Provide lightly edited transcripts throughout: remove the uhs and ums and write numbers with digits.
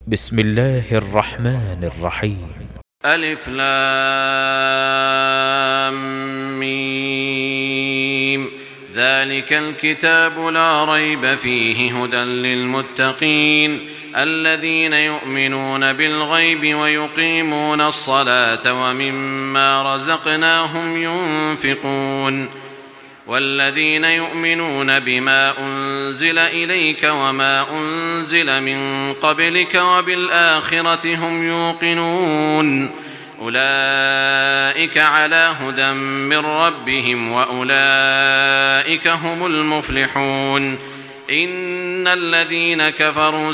بسم الله الرحمن الرحيم. ألف لام ميم. ذلك الكتاب لا ريب فيه هدى للمتقين الذين يؤمنون بالغيب ويقيمون الصلاة ومما رزقناهم ينفقون والذين يؤمنون بما أنزل إليك وما أنزل من قبلك وبالآخرة هم يوقنون أولئك على هدى من ربهم وأولئك هم المفلحون. إن الذين كفروا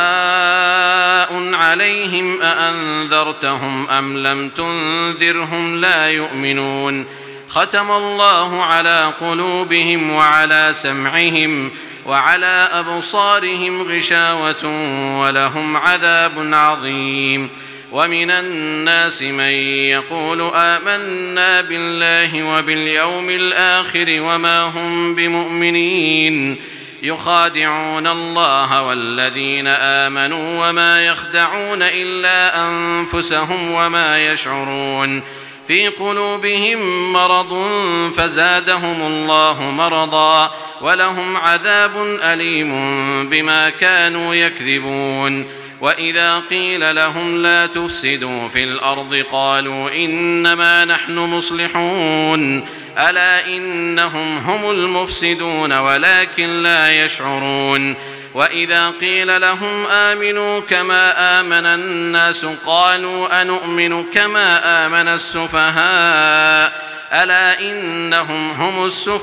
سواء عليهم أأنذرتهم أم لم تنذرهم لا يؤمنون. ختم الله على قلوبهم وعلى سمعهم وعلى أبصارهم غشاوة ولهم عذاب عظيم. ومن الناس من يقول آمنا بالله وباليوم الآخر وما هم بمؤمنين يخادعون الله والذين آمنوا وما يخدعون إلا أنفسهم وما يشعرون. في قلوبهم مرض فزادهم الله مرضا ولهم عذاب أليم بما كانوا يكذبون. وإذا قيل لهم لا تفسدوا في الأرض قالوا إنما نحن مصلحون ألا إنهم هم المفسدون ولكن لا يشعرون. وإذا قيل لهم آمنوا كما آمن الناس قالوا أنؤمن كما آمن السفهاء ألا إنهم هم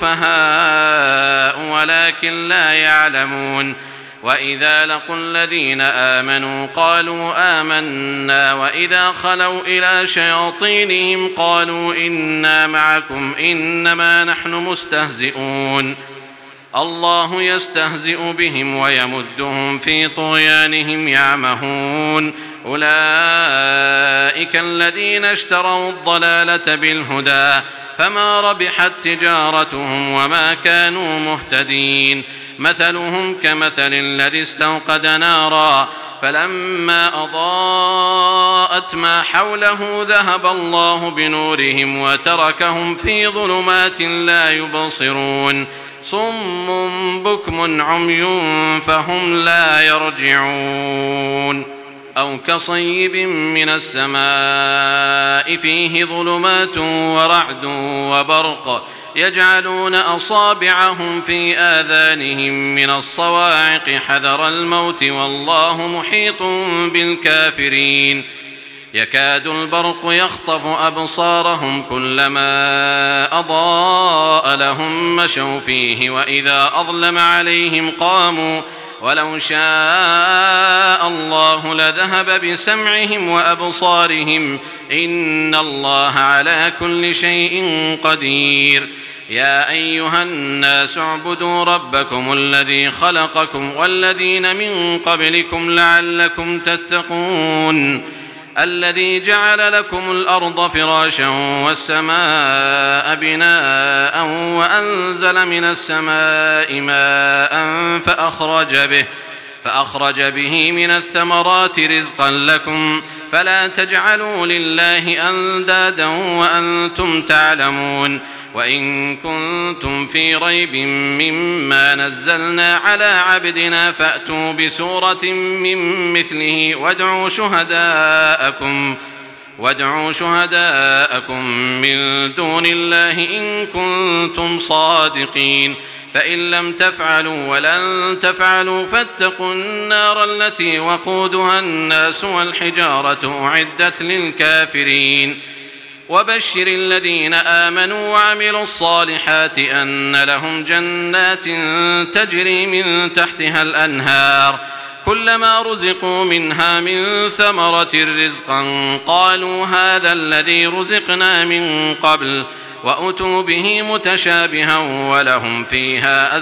السفهاء ولكن لا يعلمون. وإذا لقوا الذين آمنوا قالوا آمنا وإذا خلوا إلى شياطينهم قالوا إنا معكم إنما نحن مستهزئون. الله يستهزئ بهم ويمدهم في طغيانهم يعمهون. أولئك الذين اشتروا الضلالة بالهدى فما ربحت تجارتهم وما كانوا مهتدين. مثلهم كمثل الذي استوقد نارا فلما أضاءت ما حوله ذهب الله بنورهم وتركهم في ظلمات لا يبصرون. صم بكم عمي فهم لا يرجعون. أو كصيب من السماء فيه ظلمات ورعد وبرق يجعلون أصابعهم في آذانهم من الصواعق حذر الموت والله محيط بالكافرين. يكاد البرق يخطف أبصارهم كلما أضاء لهم مشوا فيه وإذا أظلم عليهم قاموا ولو شاء الله لذهب بسمعهم وأبصارهم إن الله على كل شيء قدير. يا أيها الناس اعبدوا ربكم الذي خلقكم والذين من قبلكم لعلكم تتقون. الذي جعل لكم الأرض فراشا والسماء بناء وأنزل من السماء ماء فأخرج به من الثمرات رزقا لكم فلا تجعلوا لله أندادا وأنتم تعلمون. وإن كنتم في ريب مما نزلنا على عبدنا فأتوا بسورة من مثله وادعوا شهداءكم من دون الله إن كنتم صادقين. فإن لم تفعلوا ولن تفعلوا فاتقوا النار التي وقودها الناس والحجارة أعدت للكافرين. وبشر الذين آمنوا وعملوا الصالحات أن لهم جنات تجري من تحتها الأنهار كلما رزقوا منها من ثمرة رزقا قالوا هذا الذي رزقنا من قبل وأتوا به متشابها ولهم فيها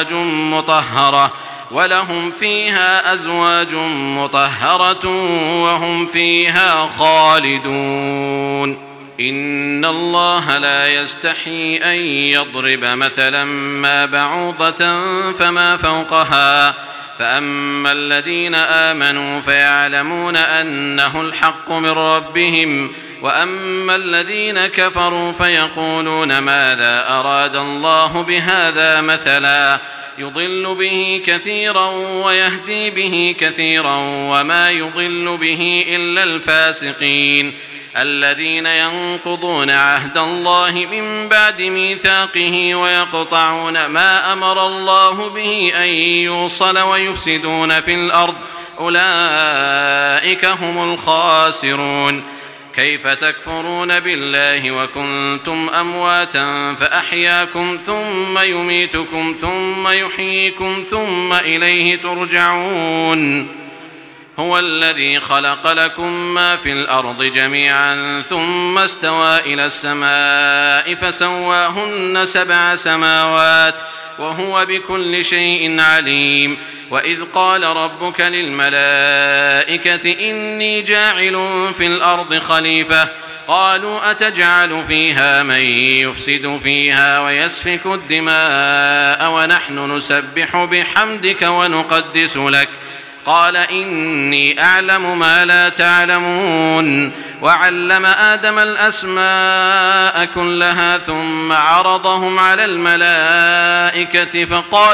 أزواج مطهرة وهم فيها خالدون. إن الله لا يستحي أن يضرب مثلا ما بعوضة فما فوقها فأما الذين آمنوا فيعلمون أنه الحق من ربهم، وأما الذين كفروا فيقولون ماذا أراد الله بهذا مثلا يضل به كثيرا ويهدي به كثيرا وما يضل به إلا الفاسقين الذين ينقضون عهد الله من بعد ميثاقه ويقطعون ما أمر الله به أن يوصل ويفسدون في الأرض أولئك هم الخاسرون. كيف تكفرون بالله وكنتم أمواتا فأحياكم ثم يميتكم ثم يحييكم ثم إليه ترجعون. هو الذي خلق لكم ما في الأرض جميعا ثم استوى إلى السماء فسواهن 7 سماوات وهو بكل شيء عليم. وإذ قال ربك للملائكة إني جاعل في الأرض خليفة قالوا أتجعل فيها من يفسد فيها ويسفك الدماء ونحن نسبح بحمدك ونقدس لك قال إني أعلم ما لا تعلمون. وعلم آدم الأسماء كلها ثم عرضهم على الملائكة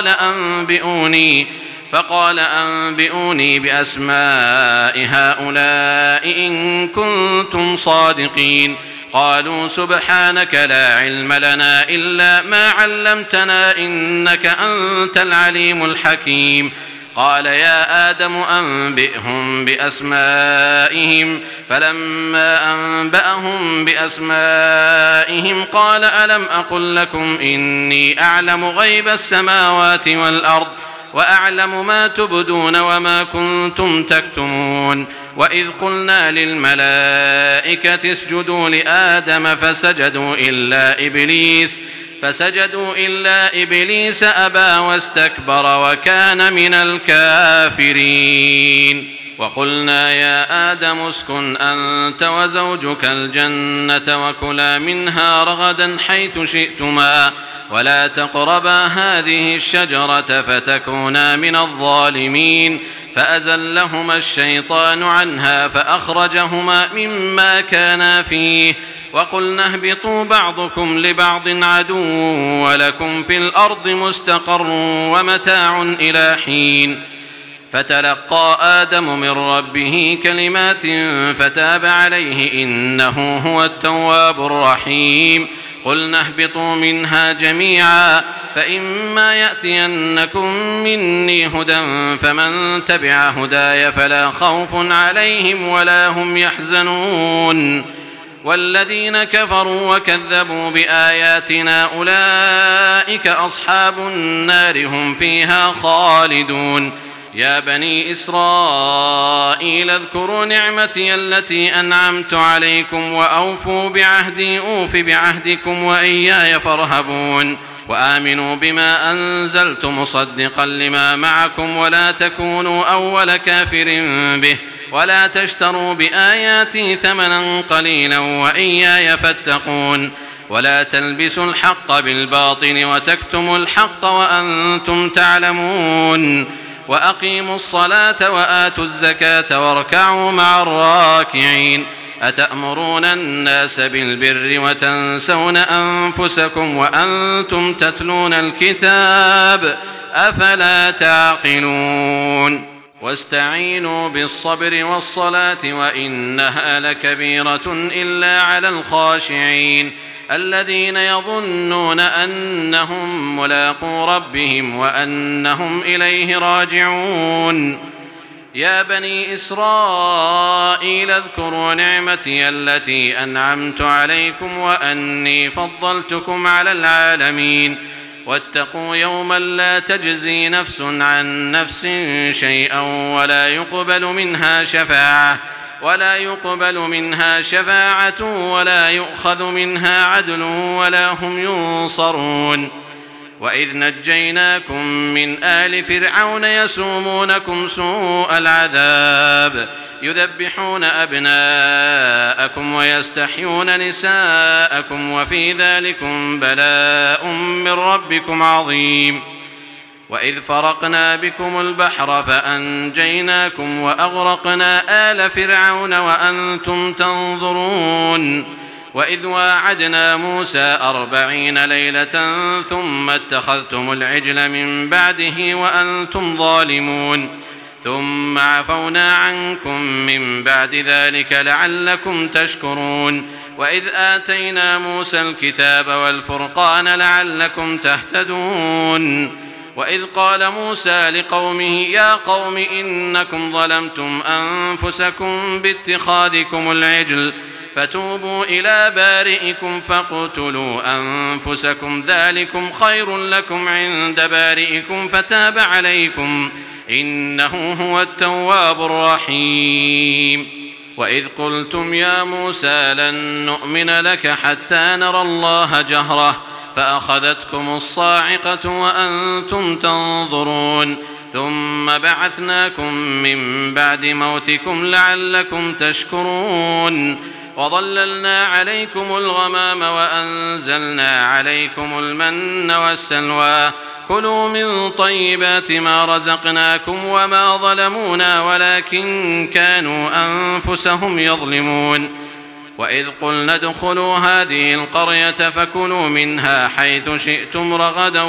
فقال أنبئوني بأسماء هؤلاء إن كنتم صادقين. قالوا سبحانك لا علم لنا إلا ما علمتنا إنك أنت العليم الحكيم. قال يا آدم أنبئهم بأسمائهم فلما أنبأهم بأسمائهم قال ألم أقل لكم إني أعلم غيب السماوات والأرض وأعلم ما تبدون وما كنتم تكتمون. وإذ قلنا للملائكة اسجدوا لآدم فسجدوا إلا إبليس أبى واستكبر وكان من الكافرين. وقلنا يا آدم اسكن أنت وزوجك الجنة وكلا منها رغدا حيث شئتما ولا تقربا هذه الشجرة فتكونا من الظالمين. فأزلهما الشيطان عنها فأخرجهما مما كانا فيه وقلنا اهبطوا بعضكم لبعض عدو ولكم في الأرض مستقر ومتاع إلى حين. فتلقى آدم من ربه كلمات فتاب عليه إنه هو التواب الرحيم. قلنا اهبطوا منها جميعا فإما يأتينكم مني هدى فمن تبع هداي فلا خوف عليهم ولا هم يحزنون. والذين كفروا وكذبوا بآياتنا أولئك أصحاب النار هم فيها خالدون. يا بني إسرائيل اذكروا نعمتي التي أنعمت عليكم وأوفوا بعهدي أوف بعهدكم وإياي فارهبون. وآمنوا بما أنزلت مصدقا لما معكم ولا تكونوا أول كافر به ولا تشتروا بآياتي ثمنا قليلا وإياي فاتقون. ولا تلبسوا الحق بالباطل وتكتموا الحق وأنتم تعلمون. وأقيموا الصلاة وآتوا الزكاة واركعوا مع الراكعين. أتأمرون الناس بالبر وتنسون أنفسكم وأنتم تتلون الكتاب أفلا تعقلون. واستعينوا بالصبر والصلاة وإنها لكبيرة إلا على الخاشعين الذين يظنون أنهم ملاقو ربهم وأنهم إليه راجعون. يا بني إسرائيل اذكروا نعمتي التي أنعمت عليكم وأني فضلتكم على العالمين. واتقوا يوما لا تجزي نفس عن نفس شيئا ولا يقبل منها شفاعة ولا يؤخذ منها عدل ولا هم ينصرون. وإذ نجيناكم من آل فرعون يسومونكم سوء العذاب يذبحون أبناءكم ويستحيون نساءكم وفي ذلكم بلاء من ربكم عظيم. وإذ فرقنا بكم البحر فأنجيناكم وأغرقنا آل فرعون وأنتم تنظرون وإذ واعدنا موسى 40 ليلة ثم اتخذتم العجل من بعده وأنتم ظالمون ثم عفونا عنكم من بعد ذلك لعلكم تشكرون وإذ آتينا موسى الكتاب والفرقان لعلكم تهتدون وإذ قال موسى لقومه يا قوم إنكم ظلمتم أنفسكم باتخاذكم العجل فتوبوا إلى بارئكم فاقتلوا أنفسكم ذلكم خير لكم عند بارئكم فتاب عليكم إنه هو التواب الرحيم وإذ قلتم يا موسى لن نؤمن لك حتى نرى الله جهرة فأخذتكم الصاعقة وأنتم تنظرون ثم بعثناكم من بعد موتكم لعلكم تشكرون وظللنا عليكم الغمام وأنزلنا عليكم المن والسلوى كلوا من طيبات ما رزقناكم وما ظلمونا ولكن كانوا أنفسهم يظلمون وإذ قلنا ادخلوا هذه القرية فكلوا منها حيث شئتم رغدا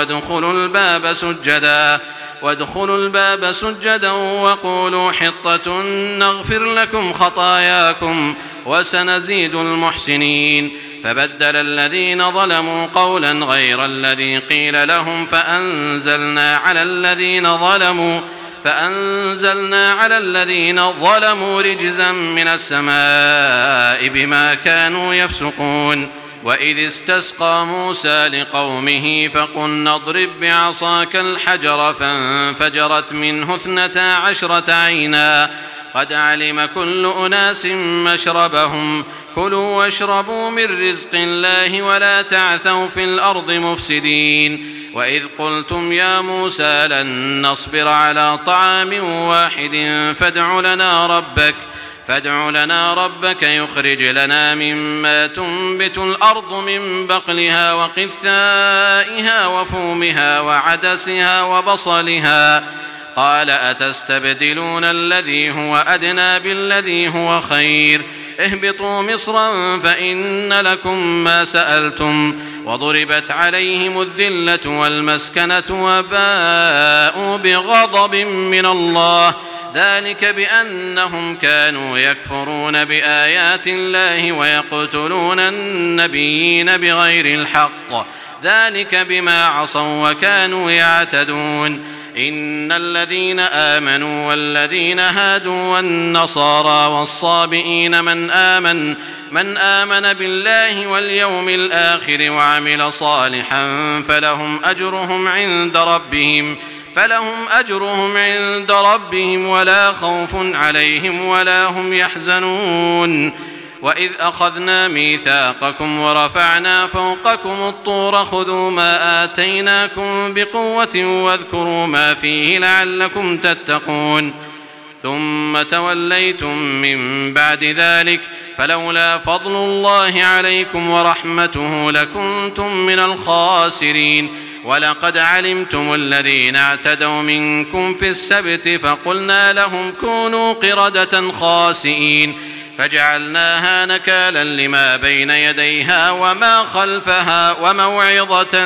وادخلوا الباب سجدا وقولوا حطة نغفر لكم خطاياكم وسنزيد المحسنين فبدل الذين ظلموا قولا غير الذي قيل لهم فأنزلنا على الذين ظلموا رجزا من السماء بما كانوا يفسقون وإذ استسقى موسى لقومه فقلنا اضرب بعصاك الحجر فانفجرت منه 12 عينا قد علم كل أناس مشربهم كلوا واشربوا من رزق الله ولا تعثوا في الأرض مفسدين وإذ قلتم يا موسى لن نصبر على طعام واحد فادع لنا ربك يخرج لنا مما تنبت الأرض من بقلها وقثائها وفومها وعدسها وبصلها قال أتستبدلون الذي هو أدنى بالذي هو خير اهبطوا مصرا فإن لكم ما سألتم وضربت عليهم الذلة والمسكنة وباءوا بغضب من الله ذلك بأنهم كانوا يكفرون بآيات الله ويقتلون النبيين بغير الحق ذلك بما عصوا وكانوا يعتدون إن الذين آمنوا والذين هادوا والنصارى والصابئين من آمن بالله واليوم الآخر وعمل صالحا فلهم أجرهم عند ربهم ولا خوف عليهم ولا هم يحزنون وإذ أخذنا ميثاقكم ورفعنا فوقكم الطور خذوا ما آتيناكم بقوة واذكروا ما فيه لعلكم تتقون ثم توليتم من بعد ذلك فلولا فضل الله عليكم ورحمته لكنتم من الخاسرين ولقد علمتم الذين اعتدوا منكم في السبت فقلنا لهم كونوا قردة خاسئين فجعلناها نكالا لما بين يديها وما خلفها وموعظة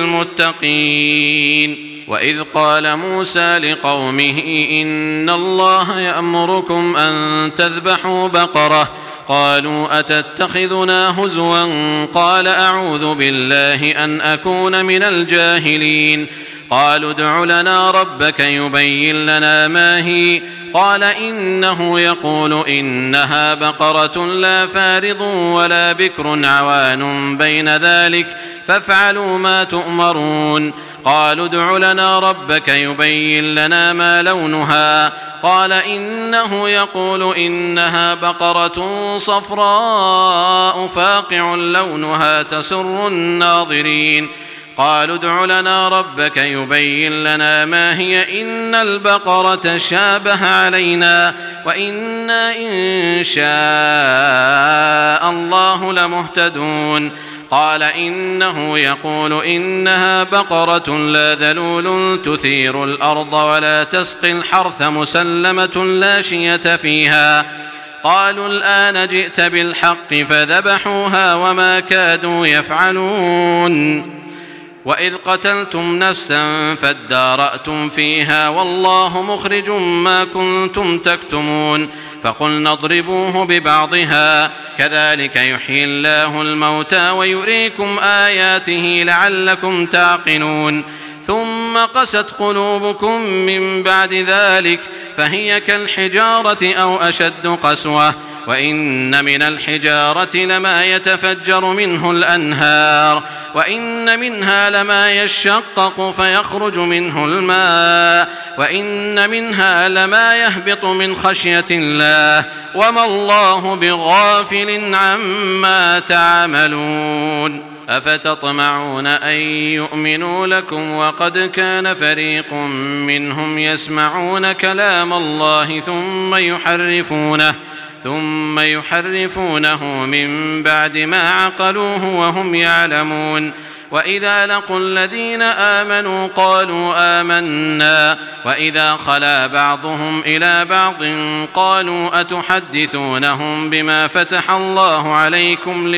للمتقين وإذ قال موسى لقومه إن الله يأمركم أن تذبحوا بقرة قالوا أتتخذنا هزوا قال أعوذ بالله أن أكون من الجاهلين قالوا ادع لنا ربك يبين لنا ما هي قال إنه يقول إنها بقرة لا فارض ولا بكر عوان بين ذلك فافعلوا ما تؤمرون قالوا ادع لنا ربك يبين لنا ما لونها قال إنه يقول إنها بقرة صفراء فاقع لونها تسر الناظرين قالوا ادع لنا ربك يبين لنا ما هي إن البقرة شابه علينا وإنا إن شاء الله لمهتدون قال إنه يقول إنها بقرة لا ذلول تثير الأرض ولا تسقي الحرث مسلمة لا شية فيها. قالوا الآن جئت بالحق فذبحوها وما كادوا يفعلون. وإذ قتلتم نفسا فادارأتم فيها والله مخرج ما كنتم تكتمون فقلنا اضربوه ببعضها كذلك يحيي الله الموتى ويريكم آياته لعلكم تعقلون. ثم قست قلوبكم من بعد ذلك فهي كالحجارة أو أشد قسوة وإن من الحجارة لما يتفجر منه الأنهار وإن منها لما يشقق فيخرج منه الماء وإن منها لما يهبط من خشية الله وما الله بغافل عما تعملون. أفتطمعون أن يؤمنوا لكم وقد كان فريق منهم يسمعون كلام الله ثم يحرفونه من بعد ما عقلوه وهم يعلمون. وإذا لقوا الذين آمنوا قالوا آمنا وإذا خلا بعضهم إلى بعض قالوا أتحدثونهم بما فتح الله عليكم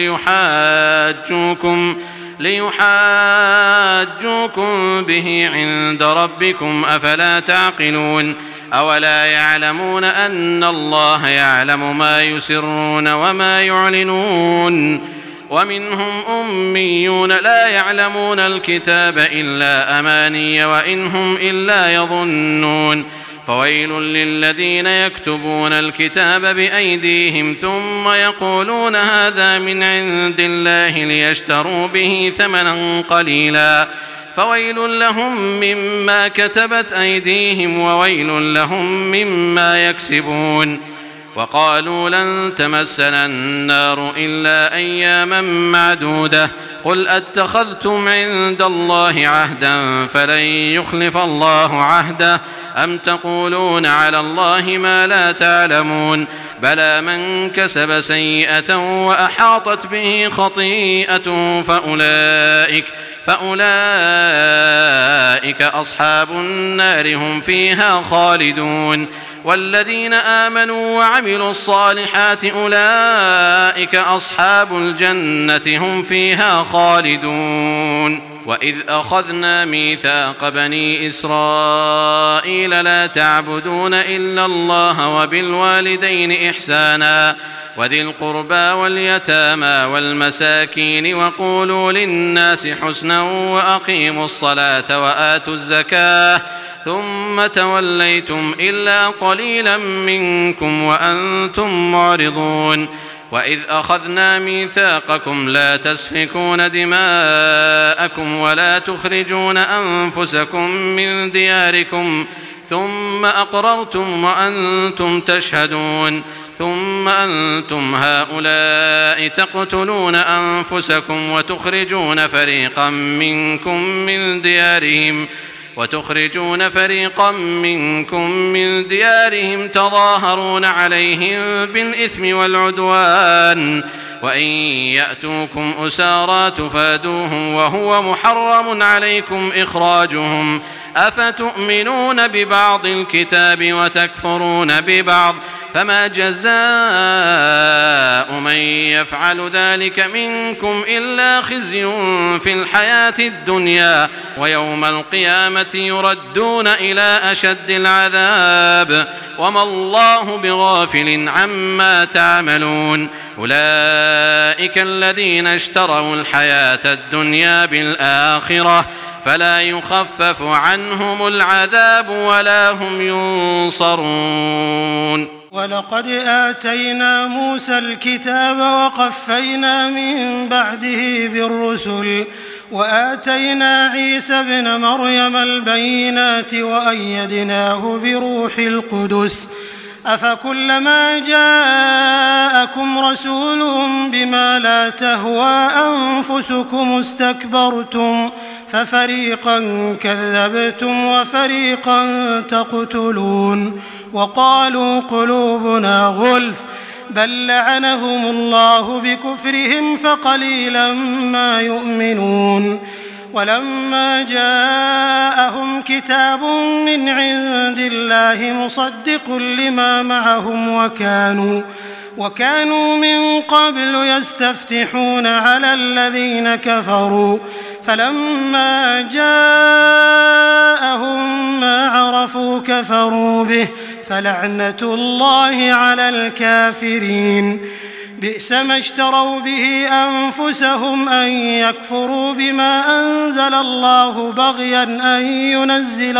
ليحاجوكم به عند ربكم أفلا تعقلون. أولا يعلمون أن الله يعلم ما يسرون وما يعلنون. ومنهم أميون لا يعلمون الكتاب إلا أماني وإن هم إلا يظنون. فويل للذين يكتبون الكتاب بأيديهم ثم يقولون هذا من عند الله ليشتروا به ثمنا قليلا فويل لهم مما كتبت أيديهم وويل لهم مما يكسبون. وقالوا لن تمسنا النار إلا أياما معدودة قل أتخذتم عند الله عهدا فلن يخلف الله عهده أم تقولون على الله ما لا تعلمون. بلى من كسب سيئة وأحاطت به خطيئته فأولئك أصحاب النار هم فيها خالدون. والذين آمنوا وعملوا الصالحات أولئك أصحاب الجنة هم فيها خالدون. وإذ أخذنا ميثاق بني إسرائيل لا تعبدون إلا الله وبالوالدين إحسانا وذي القربى واليتامى والمساكين وقولوا للناس حسنا وأقيموا الصلاة وآتوا الزكاة ثم توليتم إلا قليلا منكم وأنتم معرضون. وإذ أخذنا ميثاقكم لا تسفكون دماءكم ولا تخرجون أنفسكم من دياركم ثم أقررتم وأنتم تشهدون ثم أنتم هؤلاء تقتلون أنفسكم وتخرجون فريقا منكم من ديارهم تظاهرون عليهم بالإثم والعدوان وإن يأتوكم أسارى تفادوهم وهو محرم عليكم إخراجهم أفتؤمنون ببعض الكتاب وتكفرون ببعض فما جزاء من يفعل ذلك منكم إلا خزي في الحياة الدنيا ويوم القيامة يردون إلى أشد العذاب وما الله بغافل عما تعملون. أولئك الذين اشتروا الحياة الدنيا بالآخرة فلا يخفف عنهم العذاب ولا هم ينصرون. ولقد آتينا موسى الكتاب وقفينا من بعده بالرسل وآتينا عيسى ابن مريم البينات وأيدناه بروح القدس أفكلما جاءكم رسول بما لا تهوى أنفسكم استكبرتم ففريقا كذبتم وفريقا تقتلون. وقالوا قلوبنا غلف بل لعنهم الله بكفرهم فقليلا ما يؤمنون ولما جاءهم كتاب من عند الله مصدق لما معهم وكانوا من قبل يستفتحون على الذين كفروا فلما جاءهم ما عرفوا كفروا به فلعنة الله على الكافرين بئس ما اشتروا به أنفسهم أن يكفروا بما أنزل الله بغيا أن ينزل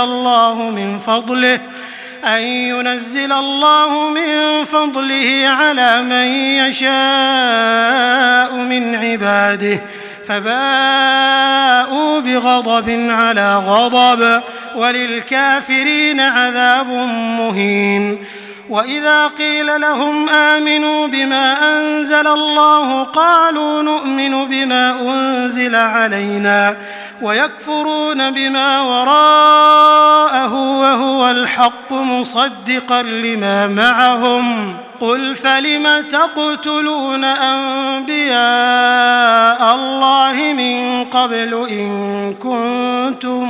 الله من فضله على من يشاء من عباده فباءوا بغضب على غضب وللكافرين عذاب مهين وإذا قيل لهم آمنوا بما أنزل الله قالوا نؤمن بما أنزل علينا ويكفرون بما وراءه وهو الحق مصدقا لما معهم قل فلم تقتلون أنبياء الله من قبل إن كنتم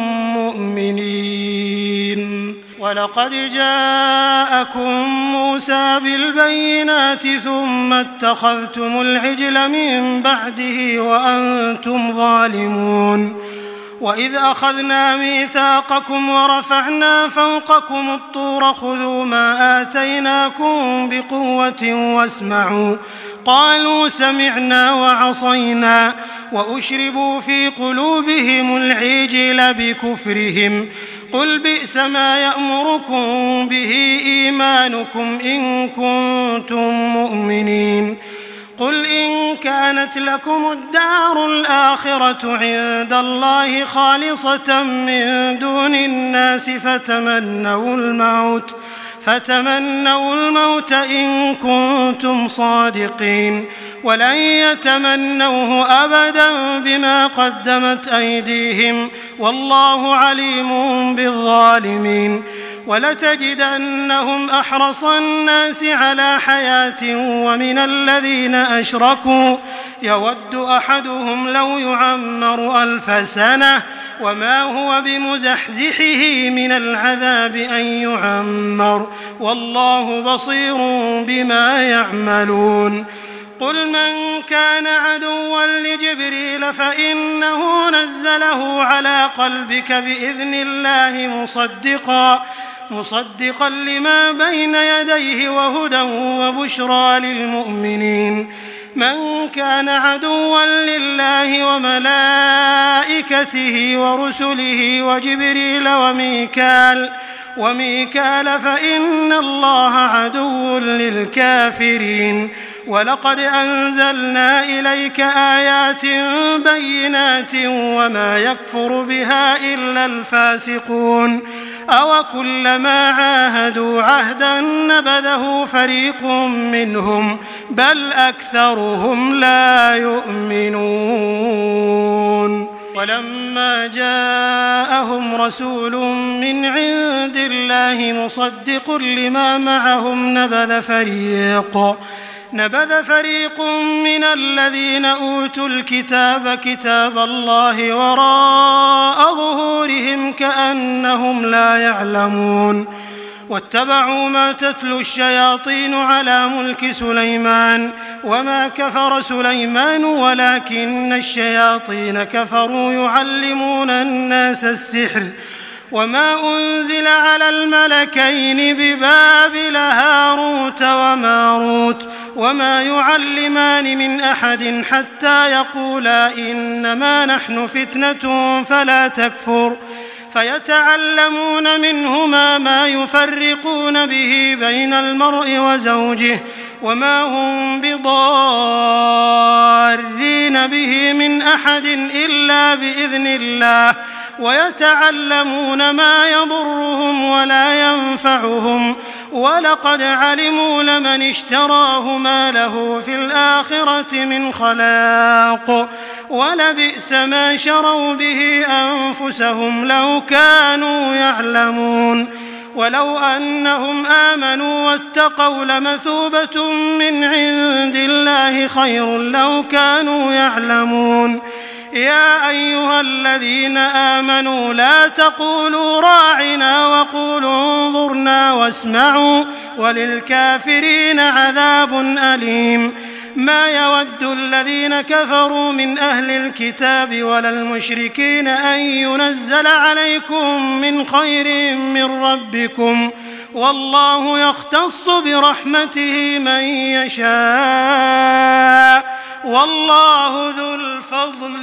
مؤمنين ولقد جاءكم موسى بالبينات ثم اتخذتم العجل من بعده وأنتم ظالمون وإذ أخذنا ميثاقكم ورفعنا فوقكم الطور خذوا ما آتيناكم بقوة واسمعوا قالوا سمعنا وعصينا وأشربوا في قلوبهم العجل بكفرهم قل بئس ما يأمركم به إيمانكم إن كنتم مؤمنين قل إن كانت لكم الدار الآخرة عند الله خالصة من دون الناس فتمنوا الموت إن كنتم صادقين ولن يتمنوه أبدا بما قدمت أيديهم والله عليم بالظالمين ولتجدنهم أحرص الناس على حياة ومن الذين أشركوا يود أحدهم لو يعمر 1000 سنة وما هو بمزحزحه من العذاب أن يعمر والله بصير بما يعملون قل من كان عدوا لجبريل فإنه نزله على قلبك بإذن الله مصدقا لما بين يديه وهدى وبشرى للمؤمنين من كان عدوا لله وملائكته ورسله وجبريل وميكال فإن الله عدو للكافرين ولقد أنزلنا إليك آيات بينات وما يكفر بها إلا الفاسقون أوكلما عاهدوا عهدا نبذه فريق منهم بل أكثرهم لا يؤمنون ولما جاءهم رسول من عند الله مصدق لما معهم نبذ فريق من الذين أوتوا الكتاب كتاب الله وراء ظهورهم كأنهم لا يعلمون واتبعوا ما تتلو الشياطين على ملك سليمان وما كفر سليمان ولكن الشياطين كفروا يعلمون الناس السحر وما أنزل على الملكين ببابل هاروت وماروت وما يعلمان من أحد حتى يقولا إنما نحن فتنة فلا تكفر فيتعلمون منهما ما يفرقون به بين المرء وزوجه وما هم بضارين به من أحد إلا بإذن الله ويتعلمون ما يضرهم ولا ينفعهم ولقد علموا لمن اشتراه ما له في الآخرة من خلاق ولبئس ما شروا به أنفسهم لو كانوا يعلمون ولو أنهم آمنوا واتقوا لمثوبة من عند الله خير لو كانوا يعلمون. يا أيها الذين آمنوا لا تقولوا راعنا وقولوا انظرنا واسمعوا وللكافرين عذاب أليم. ما يود الذين كفروا من أهل الكتاب ولا المشركين أن ينزل عليكم من خير من ربكم والله يختص برحمته من يشاء والله ذو الفضل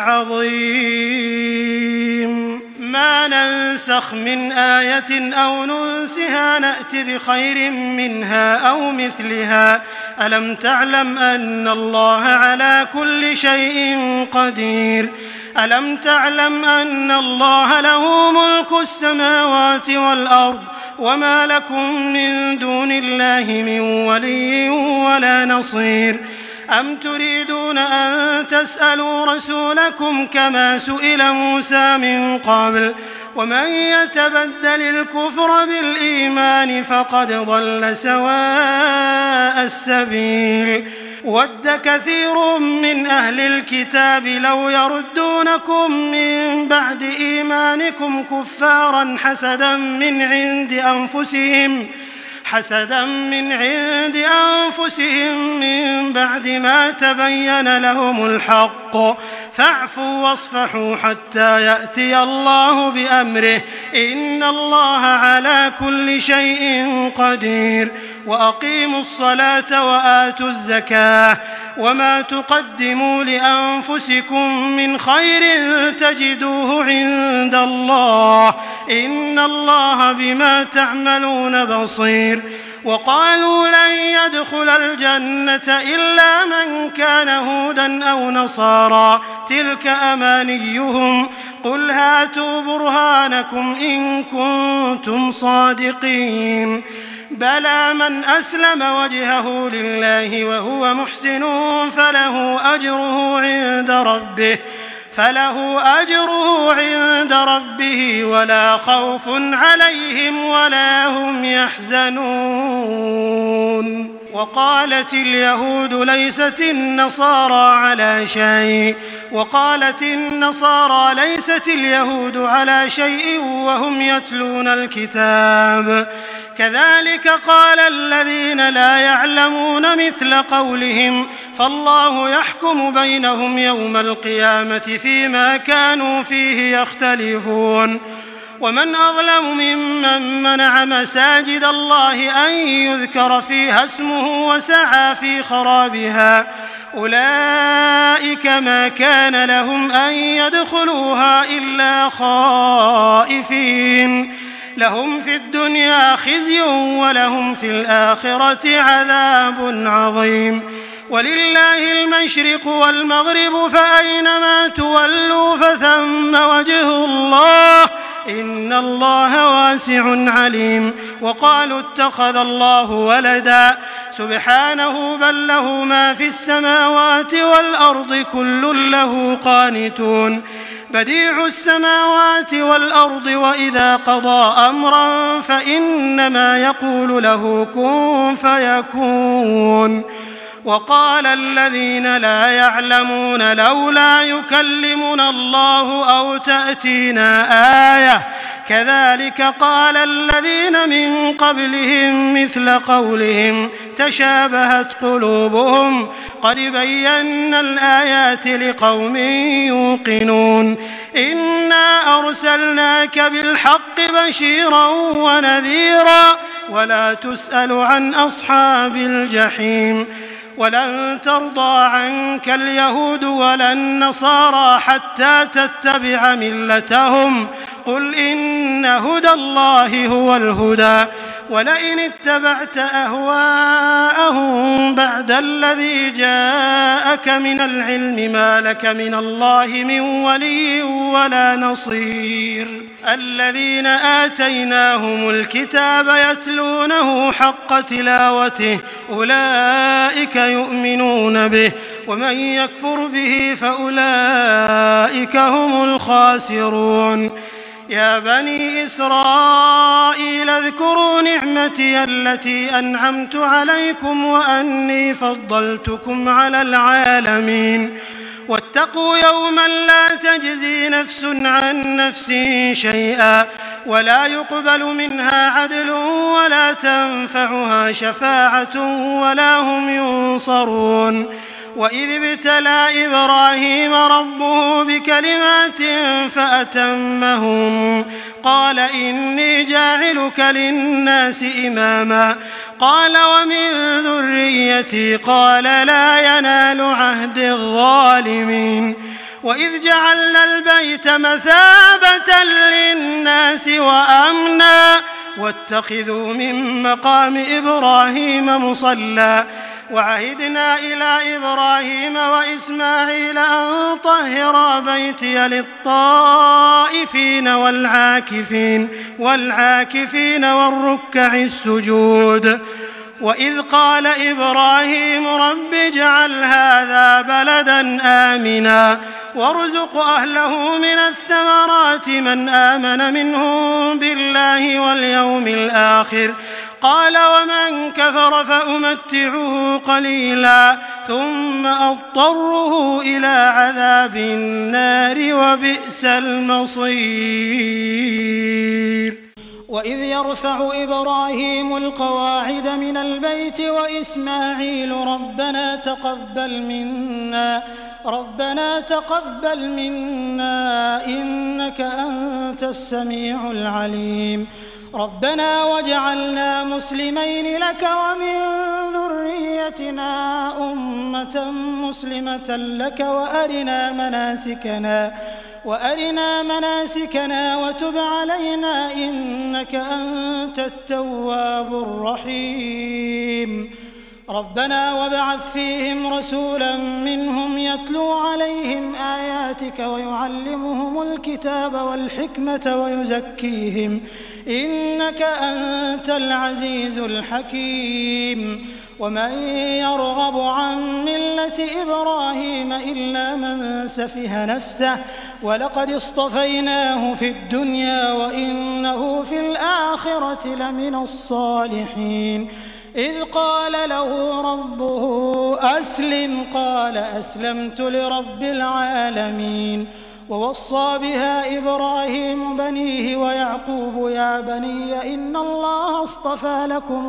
العظيم. ما ننسخ من آية أو ننسها نأت بخير منها أو مثلها. ألم تعلم أن الله على كل شيء قدير. ألم تعلم أن الله له ملك السماوات والأرض وما لكم من دون الله من ولي ولا نصير. أم تريدون أن تسألوا رسولكم كما سئل موسى من قبل ومن يتبدل الكفر بالإيمان فقد ضل سواء السبيل. ود كثير من أهل الكتاب لو يردونكم من بعد إيمانكم كفارا حسدا من عند أنفسهم من بعد ما تبين لهم الحق فاعفوا واصفحوا حتى يأتي الله بأمره إن الله على كل شيء قدير. وأقيموا الصلاة وآتوا الزكاة وما تقدموا لأنفسكم من خير تجدوه عند الله إن الله بما تعملون بصير. وقالوا لن يدخل الجنة إلا من كان هودا أو نصارى تلك أمانيهم قل هاتوا برهانكم إن كنتم صادقين. بلى من أسلم وجهه لله وهو محسن فله أجره عند ربه ولا خوف عليهم ولا هم يحزنون. وقالت اليهود ليست النصارى ليست اليهود على شيء وهم يتلون الكتاب كذلك قال الذين لا يعلمون مثل قولهم فالله يحكم بينهم يوم القيامة فيما كانوا فيه يختلفون. ومن أظلم ممن منع مساجد الله أن يذكر فيها اسمه وسعى في خرابها أولئك ما كان لهم أن يدخلوها إلا خائفين لهم في الدنيا خزي ولهم في الآخرة عذاب عظيم. ولله المشرق والمغرب فأينما تولوا فثم وجه الله إن الله واسع عليم. وقالوا اتخذ الله ولدا سبحانه بل له ما في السماوات والأرض كل له قانتون. بديع السماوات والأرض وإذا قضى أمرا فإنما يقول له كن فيكون. وقال الذين لا يعلمون لولا يكلمنا الله أو تأتينا آية كذلك قال الذين من قبلهم مثل قولهم تشابهت قلوبهم قد بينا الآيات لقوم يوقنون. إنا أرسلناك بالحق بشيرا ونذيرا ولا تسأل عن أصحاب الجحيم. ولن ترضى عنك اليهود ولا النصارى حتى تتبع ملتهم قل إن هدى الله هو الهدى ولئن اتبعت أهواءهم بعد الذي جاءك من العلم ما لك من الله من ولي ولا نصير. الذين آتيناهم الكتاب يتلونه حق تلاوته أولئك يؤمنون به ومن يكفر به فأولئك هم الخاسرون. يا بني إسرائيل اذكروا نعمتي التي أنعمت عليكم وأني فضلتكم على العالمين واتقوا يوما لا تجزي نفس عن نفس شيئا ولا يقبل منها عدل ولا تنفعها شفاعة ولا هم ينصرون وإذ ابتلى إبراهيم ربه بكلمات فأتمهم قال إني جاعلك للناس إماما قال ومن ذريتي قال لا ينال عهد الظالمين وإذ جعلنا البيت مثابة للناس وأمنا واتخذوا من مقام إبراهيم مصلى وعهدنا إلى إبراهيم وإسماعيل أن طهرا بيتي للطائفين والعاكفين والركع السجود وإذ قال إبراهيم رب اجعل هذا بلدا آمنا وارزق أهله من الثمرات من آمن منهم بالله واليوم الآخر قال ومن كفر فأمتعه قليلا ثم أضطره إلى عذاب النار وبئس المصير وإذ يرفع إبراهيم القواعد من البيت وإسماعيل ربنا تقبل منا إنك أنت السميع العليم ربنا وجعلنا مسلمين لك ومن ذريتنا أمة مسلمة لك وأرنا مناسكنا وتب علينا إنك أنت التواب الرحيم ربنا وابعث فيهم رسولا منهم يتلو عليهم آياتك ويعلمهم الكتاب والحكمة ويزكيهم إنك أنت العزيز الحكيم ومن يرغب عن ملة إبراهيم إلا من سفه نفسه ولقد اصطفيناه في الدنيا وإنه في الآخرة لمن الصالحين إذ قال له ربه أسلم قال أسلمت لرب العالمين ووصى بها إبراهيم بنيه ويعقوب يا بني إن الله اصطفى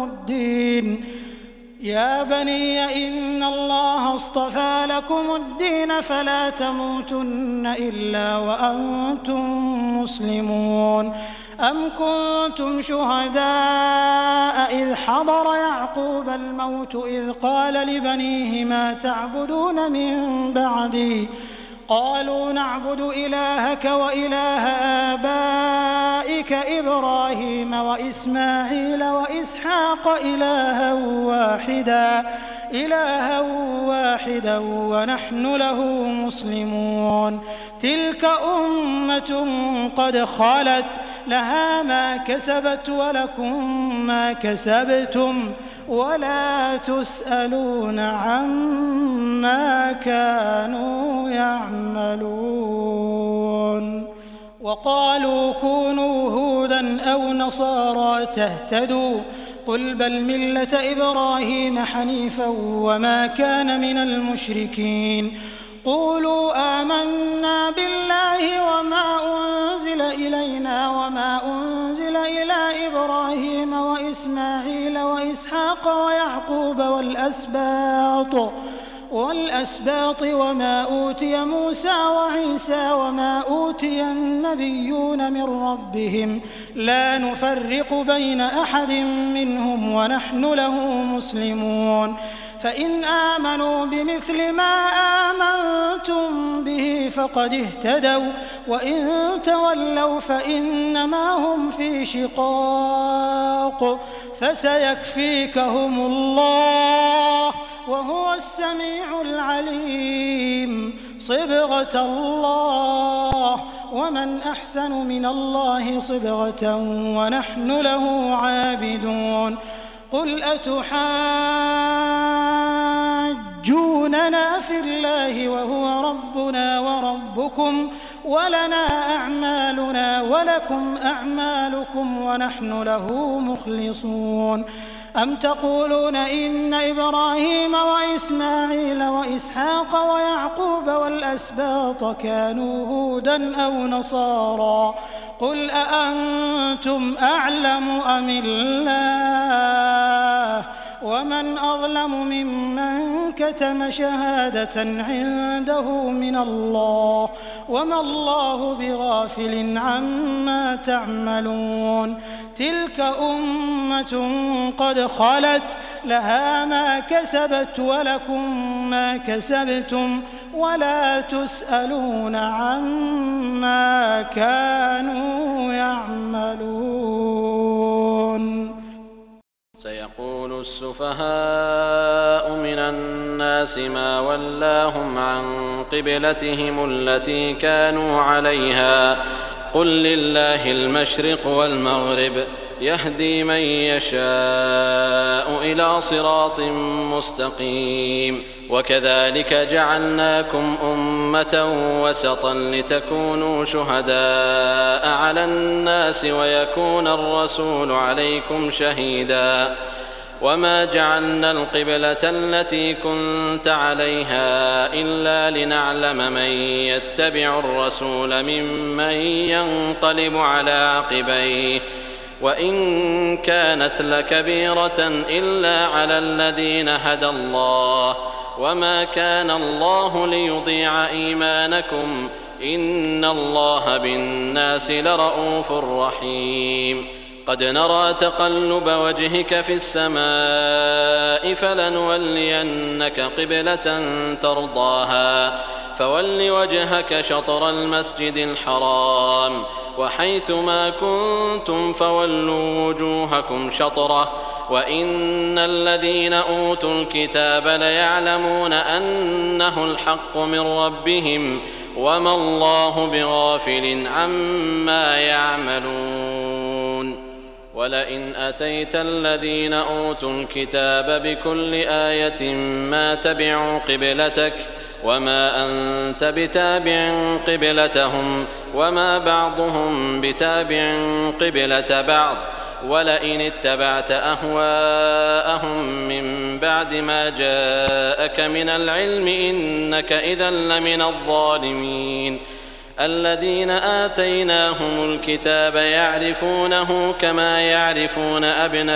لكم الدين فلا تموتن إلا وأنتم مسلمون أم كنتم شهداء إذ حضر يعقوب الموت إذ قال لبنيه ما تعبدون من بعدي قالوا نعبد إلهك وإله آبائك إبراهيم وإسماعيل وإسحاق إلها واحدا ونحن له مسلمون تلك أمة قد خلت لها ما كسبت ولكم ما كسبتم ولا تسألون عما كانوا يعملون وقالوا كونوا هودا أو نصارى تهتدوا قل بل ملة إبراهيم حنيفا وما كان من المشركين قولوا آمنا بالله وما أنزل إلينا وما أنزل إلى إبراهيم وإسماعيل وإسحاق ويعقوب والأسباط وما أوتي موسى وعيسى وما أوتي النبيون من ربهم لا نفرق بين أحد منهم ونحن له مسلمون فإن آمنوا بمثل ما آمنتم به فقد اهتدوا وإن تولوا فإنما هم في شقاق فسيكفيكهم الله وهو السميع العليم صبغة الله ومن أحسن من الله صبغة ونحن له عابدون قل أتحاجوننا في الله وهو ربنا وربكم ولنا أعمالنا ولكم أعمالكم ونحن له مخلصون أم تقولون إن إبراهيم وإسماعيل وإسحاق ويعقوب والأسباط كانوا هودا أو نصارى قل أأنتم أعلم أم الله ومن أظلم ممن كتم شهادة عنده من الله وما الله بغافل عما تعملون تلك أمة قد خلت لها ما كسبت ولكم ما كسبتم ولا تسألون عما كانوا يعملون سيقول السفهاء من الناس ما ولاهم عن قبلتهم التي كانوا عليها قل لله المشرق والمغرب يهدي من يشاء إلى صراط مستقيم وكذلك جعلناكم أمة وسطا لتكونوا شهداء على الناس ويكون الرسول عليكم شهيدا وما جعلنا القبلة التي كنت عليها إلا لنعلم من يتبع الرسول ممن ينقلب على عقبيه وإن كانت لكبيرة إلا على الذين هدى الله وما كان الله ليضيع إيمانكم إن الله بالناس لرءوف رحيم قد نرى تقلب وجهك في السماء فلنولينك قبلة ترضاها فول وجهك شطر المسجد الحرام وحيث ما كنتم فولوا وجوهكم شطره وإن الذين أوتوا الكتاب ليعلمون أنه الحق من ربهم وما الله بغافل عما يعملون ولئن أتيت الذين أوتوا الكتاب بكل آية ما تبعوا قبلتك وما أنت بتابع قبلتهم وما بعضهم بتابع قبلة بعض ولئن اتبعت أهواءهم من بعد ما جاءك من العلم إنك إذا لمن الظالمين الذين آتيناهم الكتاب يعرفونه كما يعرفون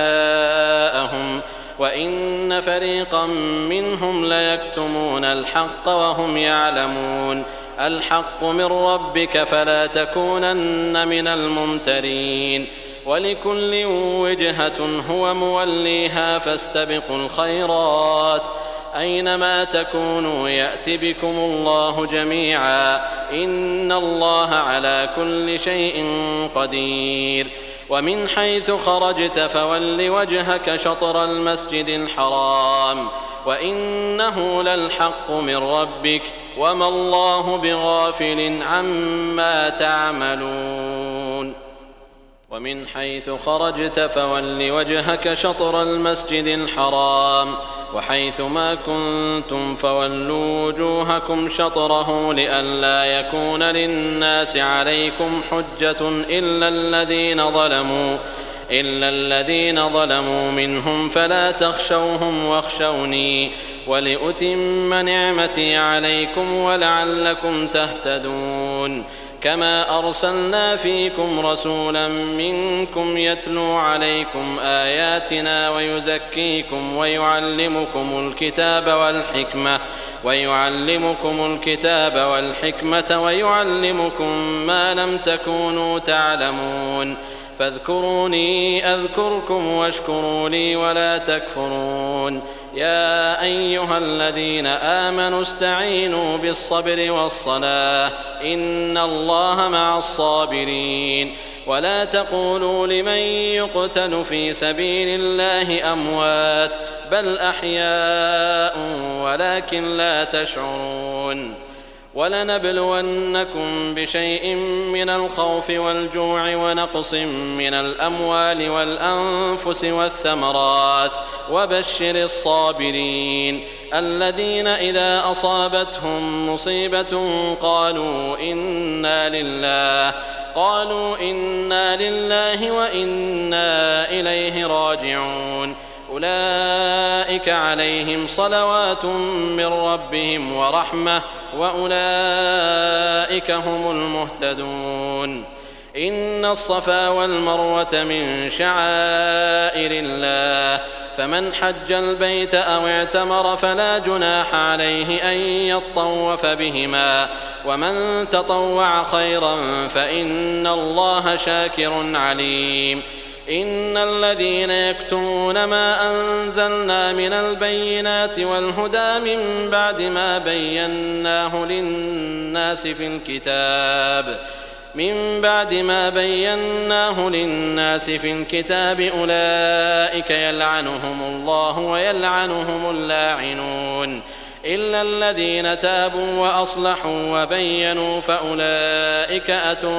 أبناءهم وإن فريقا منهم ليكتمون الحق وهم يعلمون الحق من ربك فلا تكونن من الممترين ولكل وجهة هو موليها فاستبقوا الخيرات أينما تكونوا يأت بكم الله جميعا إن الله على كل شيء قدير ومن حيث خرجت فول وجهك شطر المسجد الحرام وإنه للحق من ربك وما الله بغافل عما تعملون ومن حيث خرجت فول وجهك شطر المسجد الحرام وحيث ما كنتم فولوا وجوهكم شطره لئلا يكون للناس عليكم حجة إلا الذين ظلموا منهم فلا تخشوهم واخشوني ولأتم نعمتي عليكم ولعلكم تهتدون كما أرسلنا فيكم رسولا منكم يتلو عليكم آياتنا ويزكيكم ويعلمكم الكتاب والحكمة ويعلمكم ما لم تكونوا تعلمون فاذكروني أذكركم واشكروا لي ولا تكفرون يا أيها الذين آمنوا استعينوا بالصبر والصلاة إن الله مع الصابرين ولا تقولوا لمن يقتل في سبيل الله أموات بل أحياء ولكن لا تشعرون ولنبلونكم بشيء من الخوف والجوع ونقص من الأموال والأنفس والثمرات وبشر الصابرين الذين إذا أصابتهم مصيبة قالوا إنا لله وإنا إليه راجعون أولئك عليهم صلوات من ربهم ورحمة وأولئك هم المهتدون إن الصفا والمروة من شعائر الله فمن حج البيت أو اعتمر فلا جناح عليه أن يطوف بهما ومن تطوع خيرا فإن الله شاكر عليم إن الذين يكتمون ما أنزلنا من البينات والهدى من بعد ما بيناه للناس في الكتاب أولئك يلعنهم الله ويلعنهم اللاعنون إلا الذين تابوا وأصلحوا وبينوا فأولئك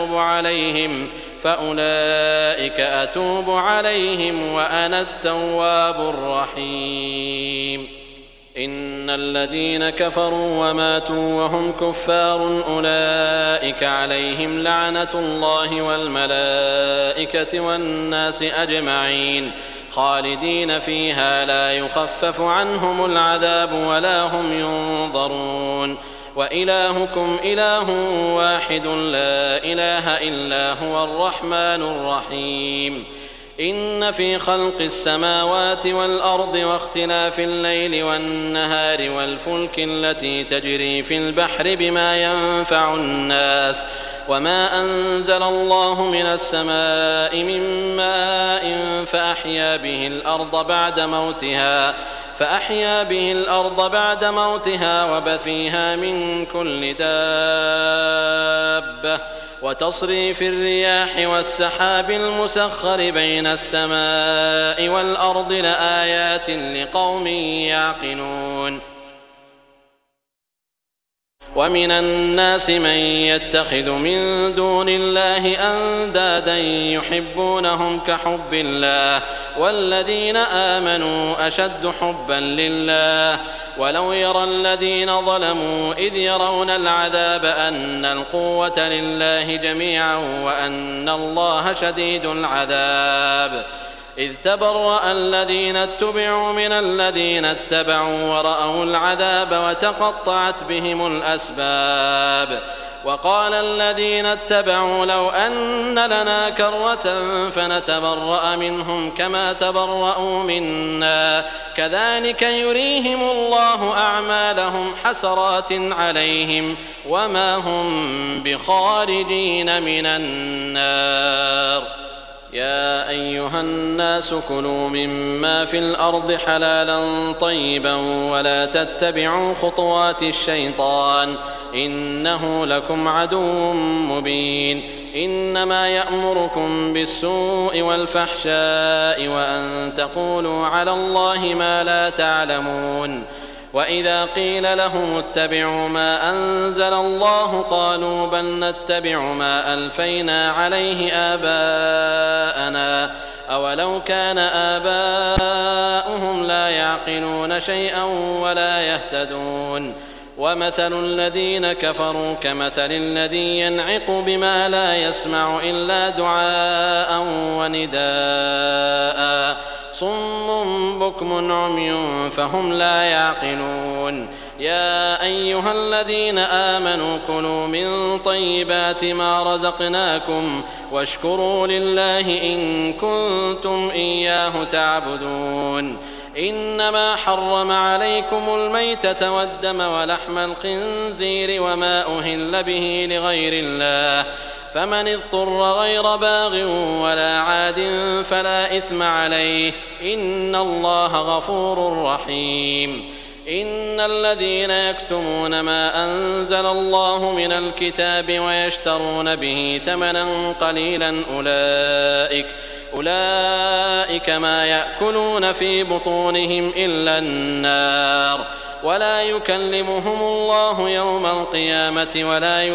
أتوب عليهم وأنا التواب الرحيم إن الذين كفروا وماتوا وهم كفار أولئك عليهم لعنة الله والملائكة والناس أجمعين خالدين فيها لا يخفف عنهم العذاب ولا هم ينظرون وإلهكم إله واحد لا إله إلا هو الرحمن الرحيم إن في خلق السماوات والأرض واختلاف الليل والنهار والفلك التي تجري في البحر بما ينفع الناس وما أنزل الله من السماء من ماء فأحيا به الأرض بعد موتها وبث فيها من كل دابة وتصريف الرياح والسحاب المسخر بين السماء والأرض لآيات لقوم يعقلون ومن الناس من يتخذ من دون الله أندادا يحبونهم كحب الله والذين آمنوا أشد حبا لله ولو يرى الذين ظلموا إذ يرون العذاب أن القوة لله جميعا وأن الله شديد العذاب إذ تبرأ الذين اتبعوا من الذين اتبعوا ورأوا العذاب وتقطعت بهم الأسباب وقال الذين اتبعوا لو أن لنا كرة فنتبرأ منهم كما تبرأوا منا كذلك يريهم الله أعمالهم حسرات عليهم وما هم بخارجين من النار يا أيها الناس كلوا مما في الأرض حلالا طيبا ولا تتبعوا خطوات الشيطان إنه لكم عدو مبين إنما يأمركم بالسوء والفحشاء وأن تقولوا على الله ما لا تعلمون وإذا قيل لهم اتبعوا ما أنزل الله قالوا بل نتبع ما ألفينا عليه آباءنا أولو كان آباؤهم لا يعقلون شيئا ولا يهتدون ومثل الذين كفروا كمثل الذي ينعق بما لا يسمع إلا دعاء ونداء صم بكم عمي فهم لا يعقلون يا أيها الذين آمنوا كلوا من طيبات ما رزقناكم واشكروا لله إن كنتم إياه تعبدون إنما حرم عليكم الميتة والدم ولحم الخنزير وما أهل به لغير الله فمن اضطر غير باغ ولا عاد فلا إثم عليه إن الله غفور رحيم إن الذين يكتمون ما أنزل الله من الكتاب ويشترون به ثمنا قليلا أولئك ما يأكلون في بطونهم إلا النار ولا يكلمهم الله يوم القيامة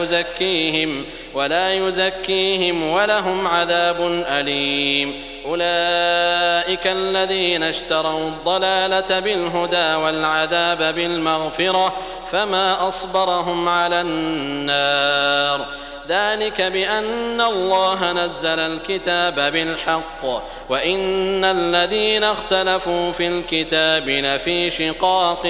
ولا يزكيهم ولهم عذاب أليم. أولئك الذين اشتروا الضلالة بالهدى والعذاب بالمغفرة فما أصبرهم على النار. ذلك بأن الله نزل الكتاب بالحق وإن الذين اختلفوا في الكتاب لفي شقاق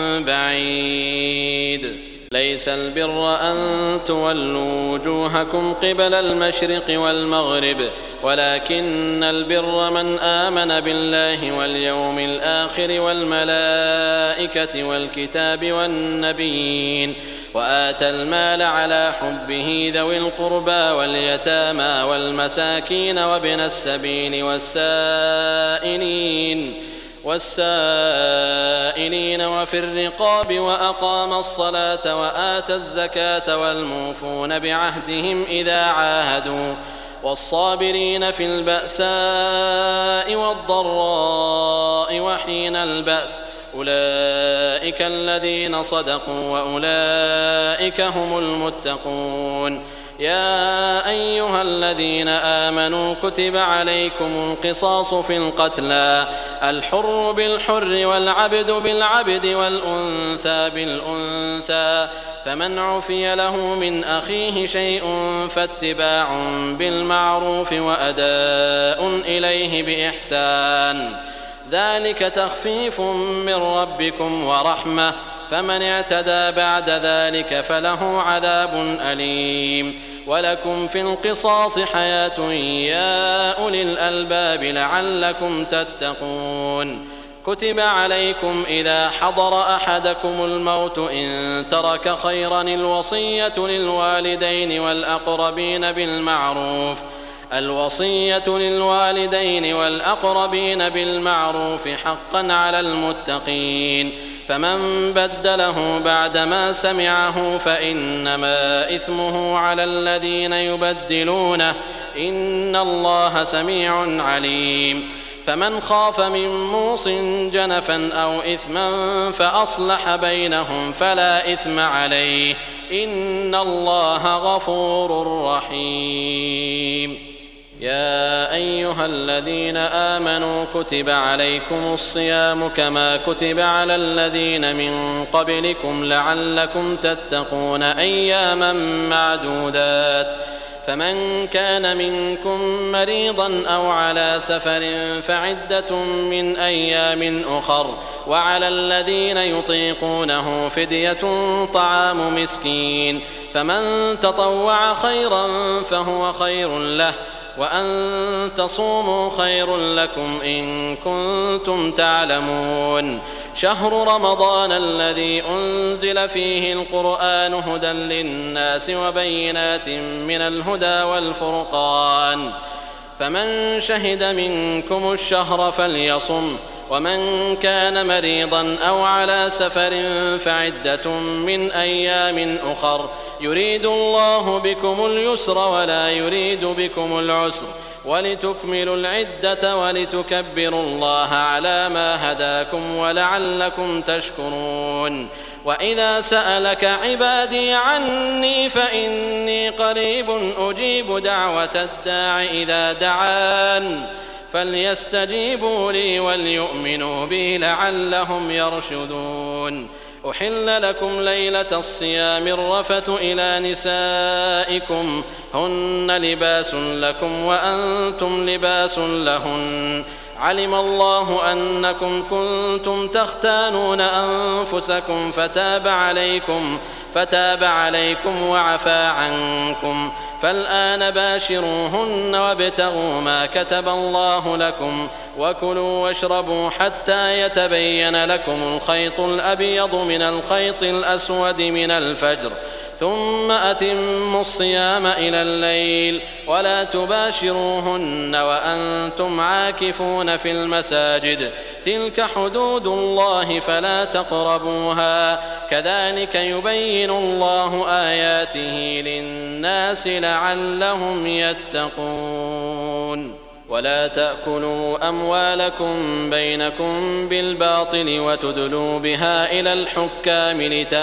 بعيد. ليس البر أن تولوا وجوهكم قبل المشرق والمغرب ولكن البر من آمن بالله واليوم الآخر والملائكة والكتاب والنبيين وآتى المال على حبه ذوي القربى واليتامى والمساكين وابن السبيل والسائلين وفي الرقاب وأقام الصلاة وآتى الزكاة والموفون بعهدهم إذا عاهدوا والصابرين في البأساء والضراء وحين البأس أولئك الذين صدقوا وأولئك هم المتقون. يا أيها الذين آمنوا كتب عليكم القصاص في القتلى الحر بالحر والعبد بالعبد والأنثى بالأنثى فمن عفي له من أخيه شيء فاتباع بالمعروف وأداء إليه بإحسان ذلك تخفيف من ربكم ورحمة فمن اعتدى بعد ذلك فله عذاب أليم. ولكم في القصاص حياة يا أولي الألباب لعلكم تتقون. كتب عليكم إذا حضر أحدكم الموت إن ترك خيرا الوصية للوالدين والأقربين بالمعروف حقا على المتقين. فمن بدله بعدما سمعه فإنما إثمه على الذين يبدلونه إن الله سميع عليم. فمن خاف من موص جنفا أو إثما فأصلح بينهم فلا إثم عليه إن الله غفور رحيم. يا أيها الذين آمنوا كتب عليكم الصيام كما كتب على الذين من قبلكم لعلكم تتقون أياما معدودات. فمن كان منكم مريضا أو على سفر فعدة من أيام أخر وعلى الذين يطيقونه فدية طعام مسكين فمن تطوع خيرا فهو خير له وأن تصوموا خير لكم إن كنتم تعلمون. شهر رمضان الذي أنزل فيه القرآن هدى للناس وبينات من الهدى والفرقان فمن شهد منكم الشهر فليصم ومن كان مريضا أو على سفر فعدة من أيام أخر يريد الله بكم اليسر ولا يريد بكم العسر ولتكملوا العدة ولتكبروا الله على ما هداكم ولعلكم تشكرون. وإذا سألك عبادي عني فإني قريب أجيب دعوة الداع إذا دعان فليستجيبوا لي وليؤمنوا بي لعلهم يرشدون. أحل لكم ليلة الصيام الرفث إلى نسائكم هن لباس لكم وأنتم لباس لهن علم الله أنكم كنتم تختانون أنفسكم فتاب عليكم وعفى عنكم فالآن باشروهن وابتغوا ما كتب الله لكم وكلوا واشربوا حتى يتبين لكم الخيط الأبيض من الخيط الأسود من الفجر ثم أتموا الصيام إلى الليل ولا تباشروهن وأنتم عاكفون في المساجد تلك حدود الله فلا تقربوها كذلك يبين الله آياته للناس لعلهم يتقون. ولا تأكلوا أموالكم بينكم بالباطل وتدلوا بها إلى الحكام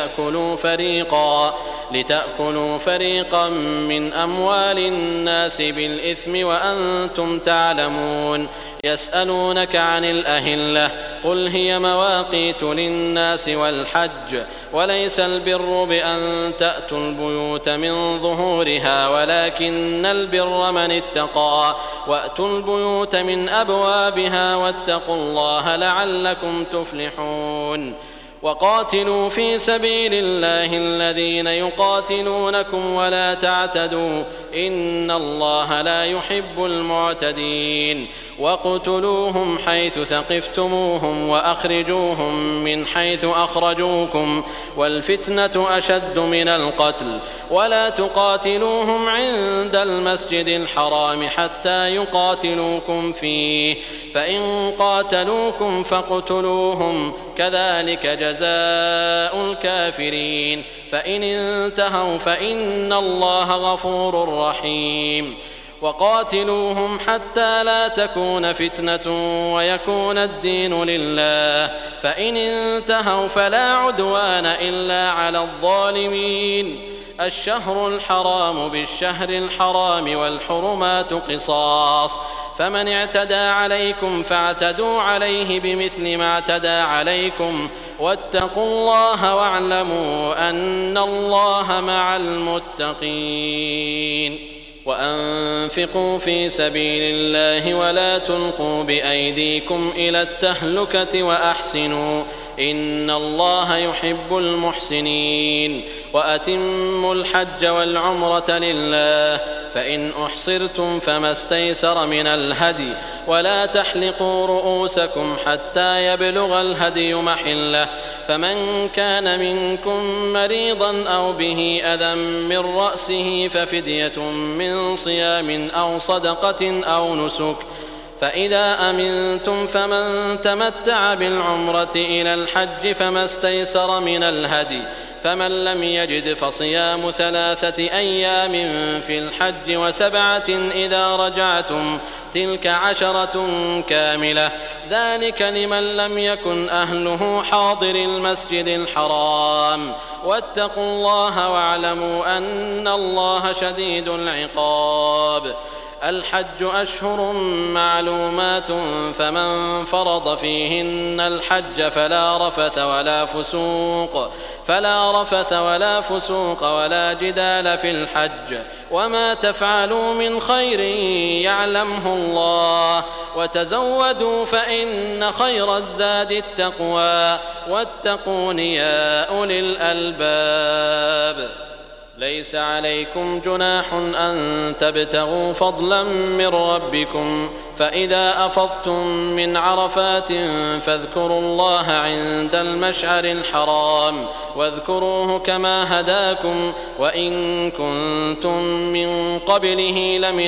لتأكلوا فريقا من أموال الناس بالإثم وأنتم تعلمون. يسألونك عن الأهلة قل هي مواقيت للناس والحج وليس البر بأن تأتوا البيوت من ظهورها ولكن البر من اتقى وأتوا البيوت من أبوابها واتقوا الله لعلكم تفلحون. وقاتلوا في سبيل الله الذين يقاتلونكم ولا تعتدوا إن الله لا يحب المعتدين. وَاقْتُلُوهُمْ حيث ثقفتموهم وأخرجوهم من حيث أخرجوكم والفتنة أشد من القتل ولا تقاتلوهم عند المسجد الحرام حتى يقاتلوكم فيه فإن قاتلوكم فاقتلوهم كذلك جزاء الكافرين فإن انتهوا فإن الله غفور رحيم. وقاتلوهم حتى لا تكون فتنة ويكون الدين لله فإن انتهوا فلا عدوان إلا على الظالمين. الشهر الحرام بالشهر الحرام والحرمات قصاص فمن اعتدى عليكم فاعتدوا عليه بمثل ما اعتدى عليكم واتقوا الله واعلموا أن الله مع المتقين. وأنفقوا في سبيل الله ولا تلقوا بأيديكم إلى التهلكة وأحسنوا إن الله يحب المحسنين. وأتموا الحج والعمرة لله فإن أحصرتم فما استيسر من الهدي ولا تحلقوا رؤوسكم حتى يبلغ الهدي محله فمن كان منكم مريضا أو به أذى من رأسه ففدية من صيام أو صدقة أو نسك فإذا أمنتم فمن تمتع بالعمرة إلى الحج فما استيسر من الهدي فمن لم يجد فصيام 3 أيام في الحج و7 إذا رجعتم تلك 10 كاملة ذلك لمن لم يكن أهله حاضر المسجد الحرام واتقوا الله واعلموا أن الله شديد العقاب. الحج أشهر معلومات فمن فرض فيهن الحج فلا رفث ولا فسوق ولا جدال في الحج وما تفعلوا من خير يعلمه الله وتزودوا فإن خير الزاد التقوى واتقون يا أولي الألباب. ليس عليكم جناح أن تبتغوا فضلا من ربكم فإذا أفضتم من عرفات فاذكروا الله عند المشعر الحرام واذكروه كما هداكم وإن كنتم من قبله لمن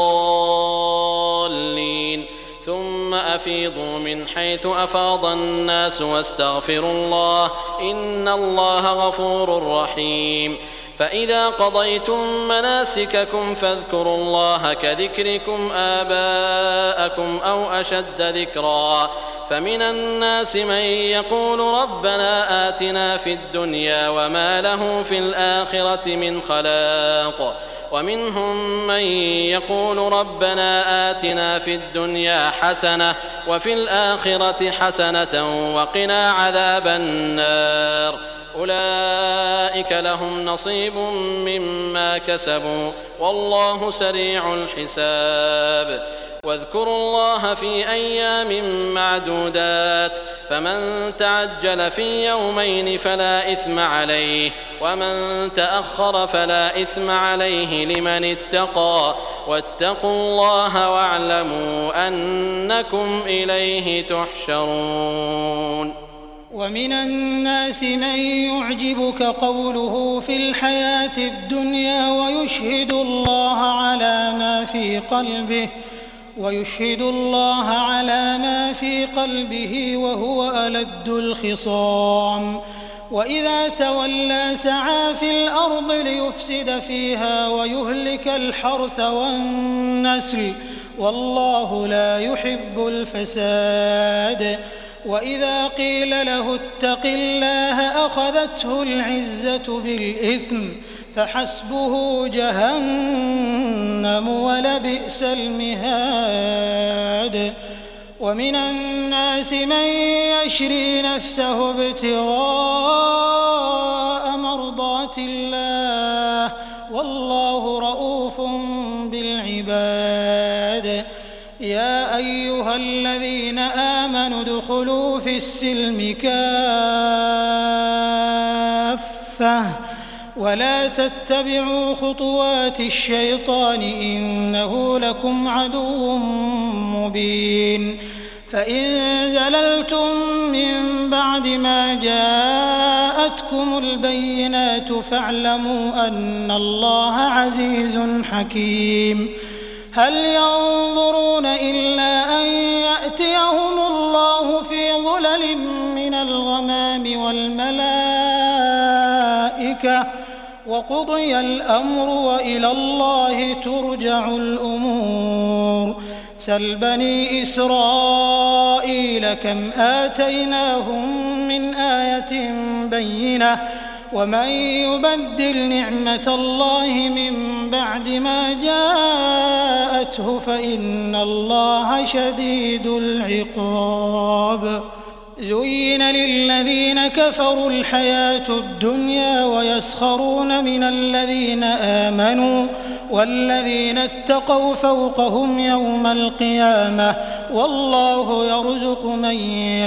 الضالين. ثم أفيضوا من حيث أفاض الناس واستغفروا الله إن الله غفور رحيم. فإذا قضيتم مناسككم فاذكروا الله كذكركم آباءكم أو أشد ذكرا فمن الناس من يقول ربنا آتنا في الدنيا وما له في الآخرة من خلاق ومنهم من يقول ربنا آتنا في الدنيا حسنة وفي الآخرة حسنة وقنا عذاب النار. أولئك لهم نصيب مما كسبوا والله سريع الحساب. واذكروا الله في أيام معدودات فمن تعجل في يومين فلا إثم عليه ومن تأخر فلا إثم عليه لمن اتقى واتقوا الله واعلموا أنكم إليه تحشرون. ومن الناس من يعجبك قوله في الحياة الدنيا ويشهد الله على ما في قلبه وهو ألد الخصام وإذا تولى سعى في الأرض ليفسد فيها ويهلك الحرث والنسل والله لا يحب الفساد. وإذا قيل له اتق الله أخذته العزة بالإثم فحسبه جهنم ولبئس المهاد. ومن الناس من يشري نفسه ابتغاء مرضات الله والله رؤوف بالعباد. يا أيها الذين آمنوا ادخلوا في السلم كافة ولا تتبعوا خطوات الشيطان إنه لكم عدو مبين. فإن زللتم من بعد ما جاءتكم البينات فاعلموا أن الله عزيز حكيم. هل ينظرون إلا أن يأتيهم الله في ظلل من الغمام والملائكة وقضي الأمر وإلى الله ترجع الأمور. سل بني إسرائيل كم آتيناهم من آية بينة ومن يبدل نعمة الله من بعد ما جاءته فإن الله شديد العقاب. زين للذين كفروا الحياة الدنيا ويسخرون من الذين آمنوا والذين اتقوا فوقهم يوم القيامة والله يرزق من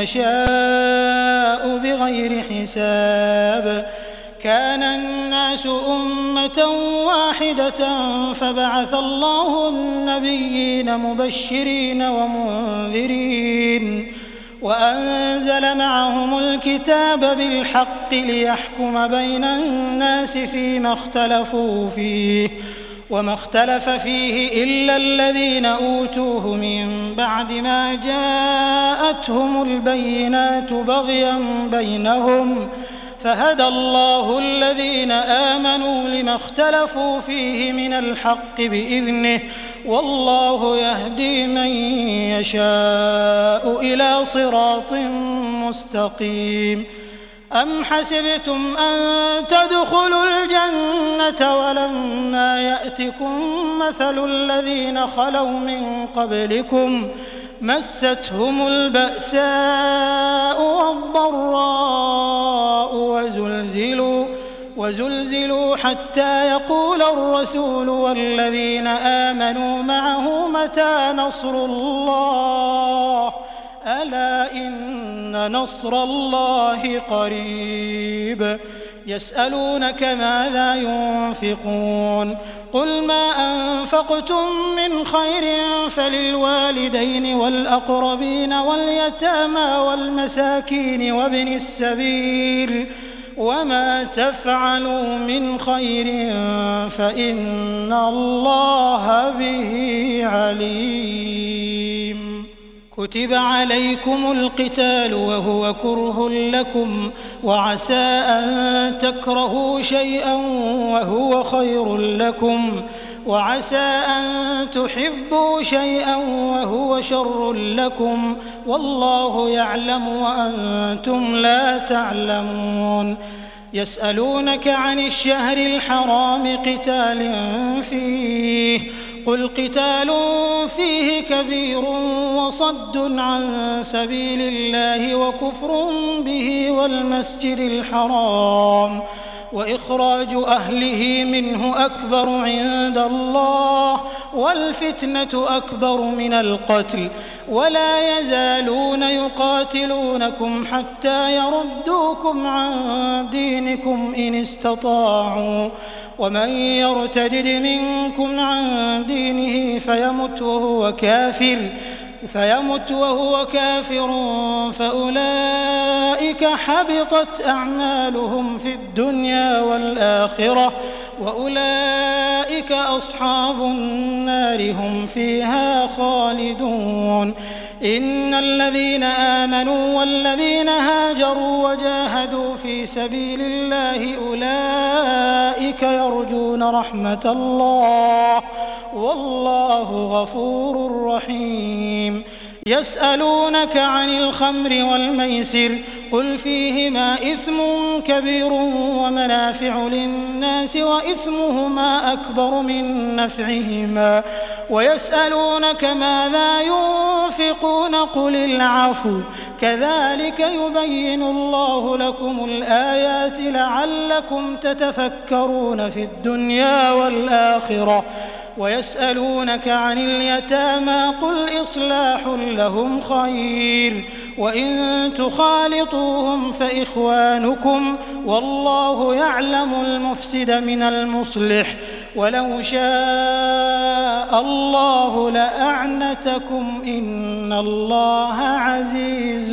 يشاء بغير حساب. كان الناس أمة واحدة فبعث الله النبيين مبشرين ومنذرين وأنزل معهم الكتاب بالحق ليحكم بين الناس فيما اختلفوا فيه وما اختلف فيه إلا الذين أوتوه من بعد ما جاءتهم البينات بغيا بينهم فهدى الله الذين آمنوا لما اختلفوا فيه من الحق بإذنه والله يهدي من يشاء إلى صراط مستقيم. أم حسبتم أن تدخلوا الجنة ولما يأتكم مثل الذين خلوا من قبلكم مستهم البأساء والضراء وزلزلوا حتى يقول الرسول والذين آمنوا معه متى نصر الله ألا إن نصر الله قريب. يسألونك ماذا ينفقون قل ما أنفقتم من خير فللوالدين والأقربين واليتامى والمساكين وابن السبيل وما تفعلوا من خير فإن الله به عليم. كتب عليكم القتال وهو كره لكم وعسى أن تكرهوا شيئا وهو خير لكم وعسى أن تحبوا شيئا وهو شر لكم والله يعلم وأنتم لا تعلمون. يسألونك عن الشهر الحرام قتال فيه قل قتال فيه كبير وصد عن سبيل الله وكفر به والمسجد الحرام وإخراج أهله منه أكبر عند الله والفتنة أكبر من القتل ولا يزالون يقاتلونكم حتى يردوكم عن دينكم إن استطاعوا ومن يرتد منكم عن دينه فيمت وهو كافر فأولئك حبطت أعمالهم في الدنيا والآخرة وأولئك أصحاب النار هم فيها خالدون. إن الذين آمنوا والذين هاجروا وجاهدوا في سبيل الله أولئك يرجون رحمة الله والله غفور رحيم. يسألونك عن الخمر والميسر قل فيهما إثم كبير ومنافع للناس وإثمهما أكبر من نفعهما ويسألونك ماذا ينفقون قل العفو كذلك يبين الله لكم الآيات لعلكم تتفكرون في الدنيا والآخرة. ويسألونك عن اليتامى قل إصلاح لهم خير وإن تخالطوهم فإخوانكم والله يعلم المفسد من المصلح ولو شاء الله لأعنتكم إن الله عزيز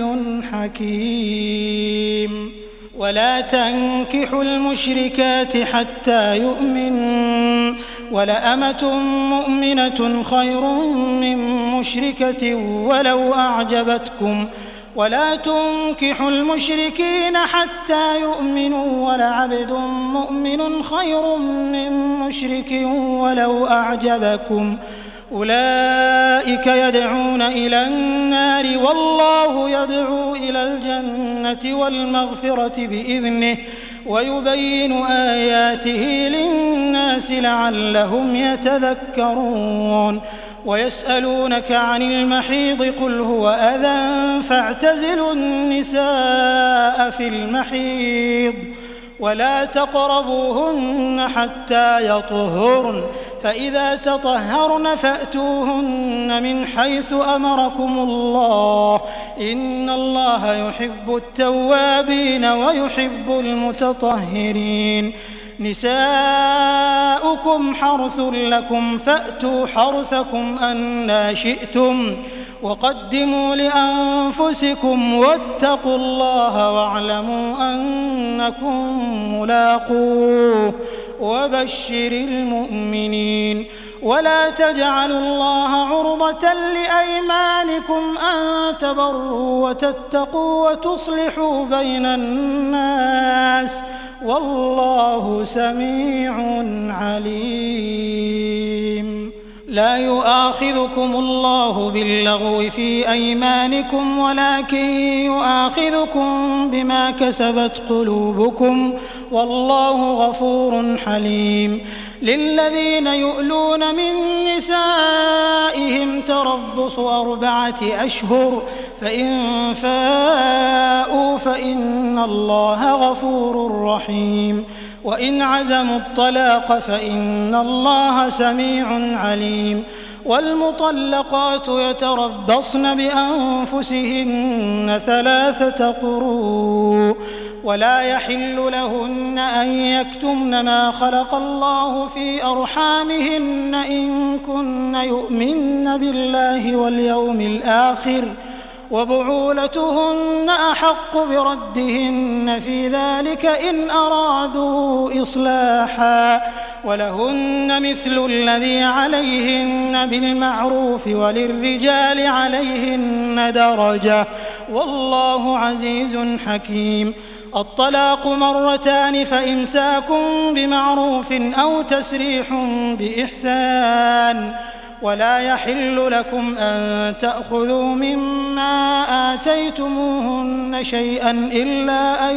حكيم. ولا تنكحوا المشركات حتى يؤمنوا ولأمة مؤمنة خير من مشركة ولو أعجبتكم ولا تنكحوا المشركين حتى يؤمنوا ولعبد مؤمن خير من مشرك ولو أعجبكم أولئك يدعون إلى النار والله يدعو إلى الجنة والمغفرة بإذنه ويبين آياته للناس لعلهم يتذكرون. ويسألونك عن المحيض قل هو أذى فاعتزلوا النساء في المحيض ولا تقربوهن حتى يطهرن فإذا تطهرن فأتوهن من حيث أمركم الله إن الله يحب التوابين ويحب المتطهرين. نساؤكم حرث لكم فأتوا حرثكم أنى شئتم وقدموا لأنفسكم واتقوا الله واعلموا أنكم ملاقوه وبشر المؤمنين. ولا تجعلوا الله عرضة لأيمانكم أن تبروا وتتقوا وتصلحوا بين الناس والله سميع عليم. لا يؤاخذكم الله باللغو في أيمانكم ولكن يؤاخذكم بما كسبت قلوبكم والله غفور حليم. للذين يؤلون من نسائهم تربص 4 أشهر فإن فاءوا فإن الله غفور رحيم. وإن عزموا الطلاق فإن الله سميع عليم. والمطلقات يتربصن بأنفسهن 3 قروء ولا يحل لهن أن يكتمن ما خلق الله في أرحامهن إن كن يؤمن بالله واليوم الآخر وبعولتهن أحق بردهن في ذلك إن أرادوا إصلاحا ولهن مثل الذي عليهن بالمعروف وللرجال عليهن درجة والله عزيز حكيم. الطلاق 2 فإمساك بمعروف أو تسريح بإحسان ولا يحل لكم أن تأخذوا مما آتيتموهن شيئا إلا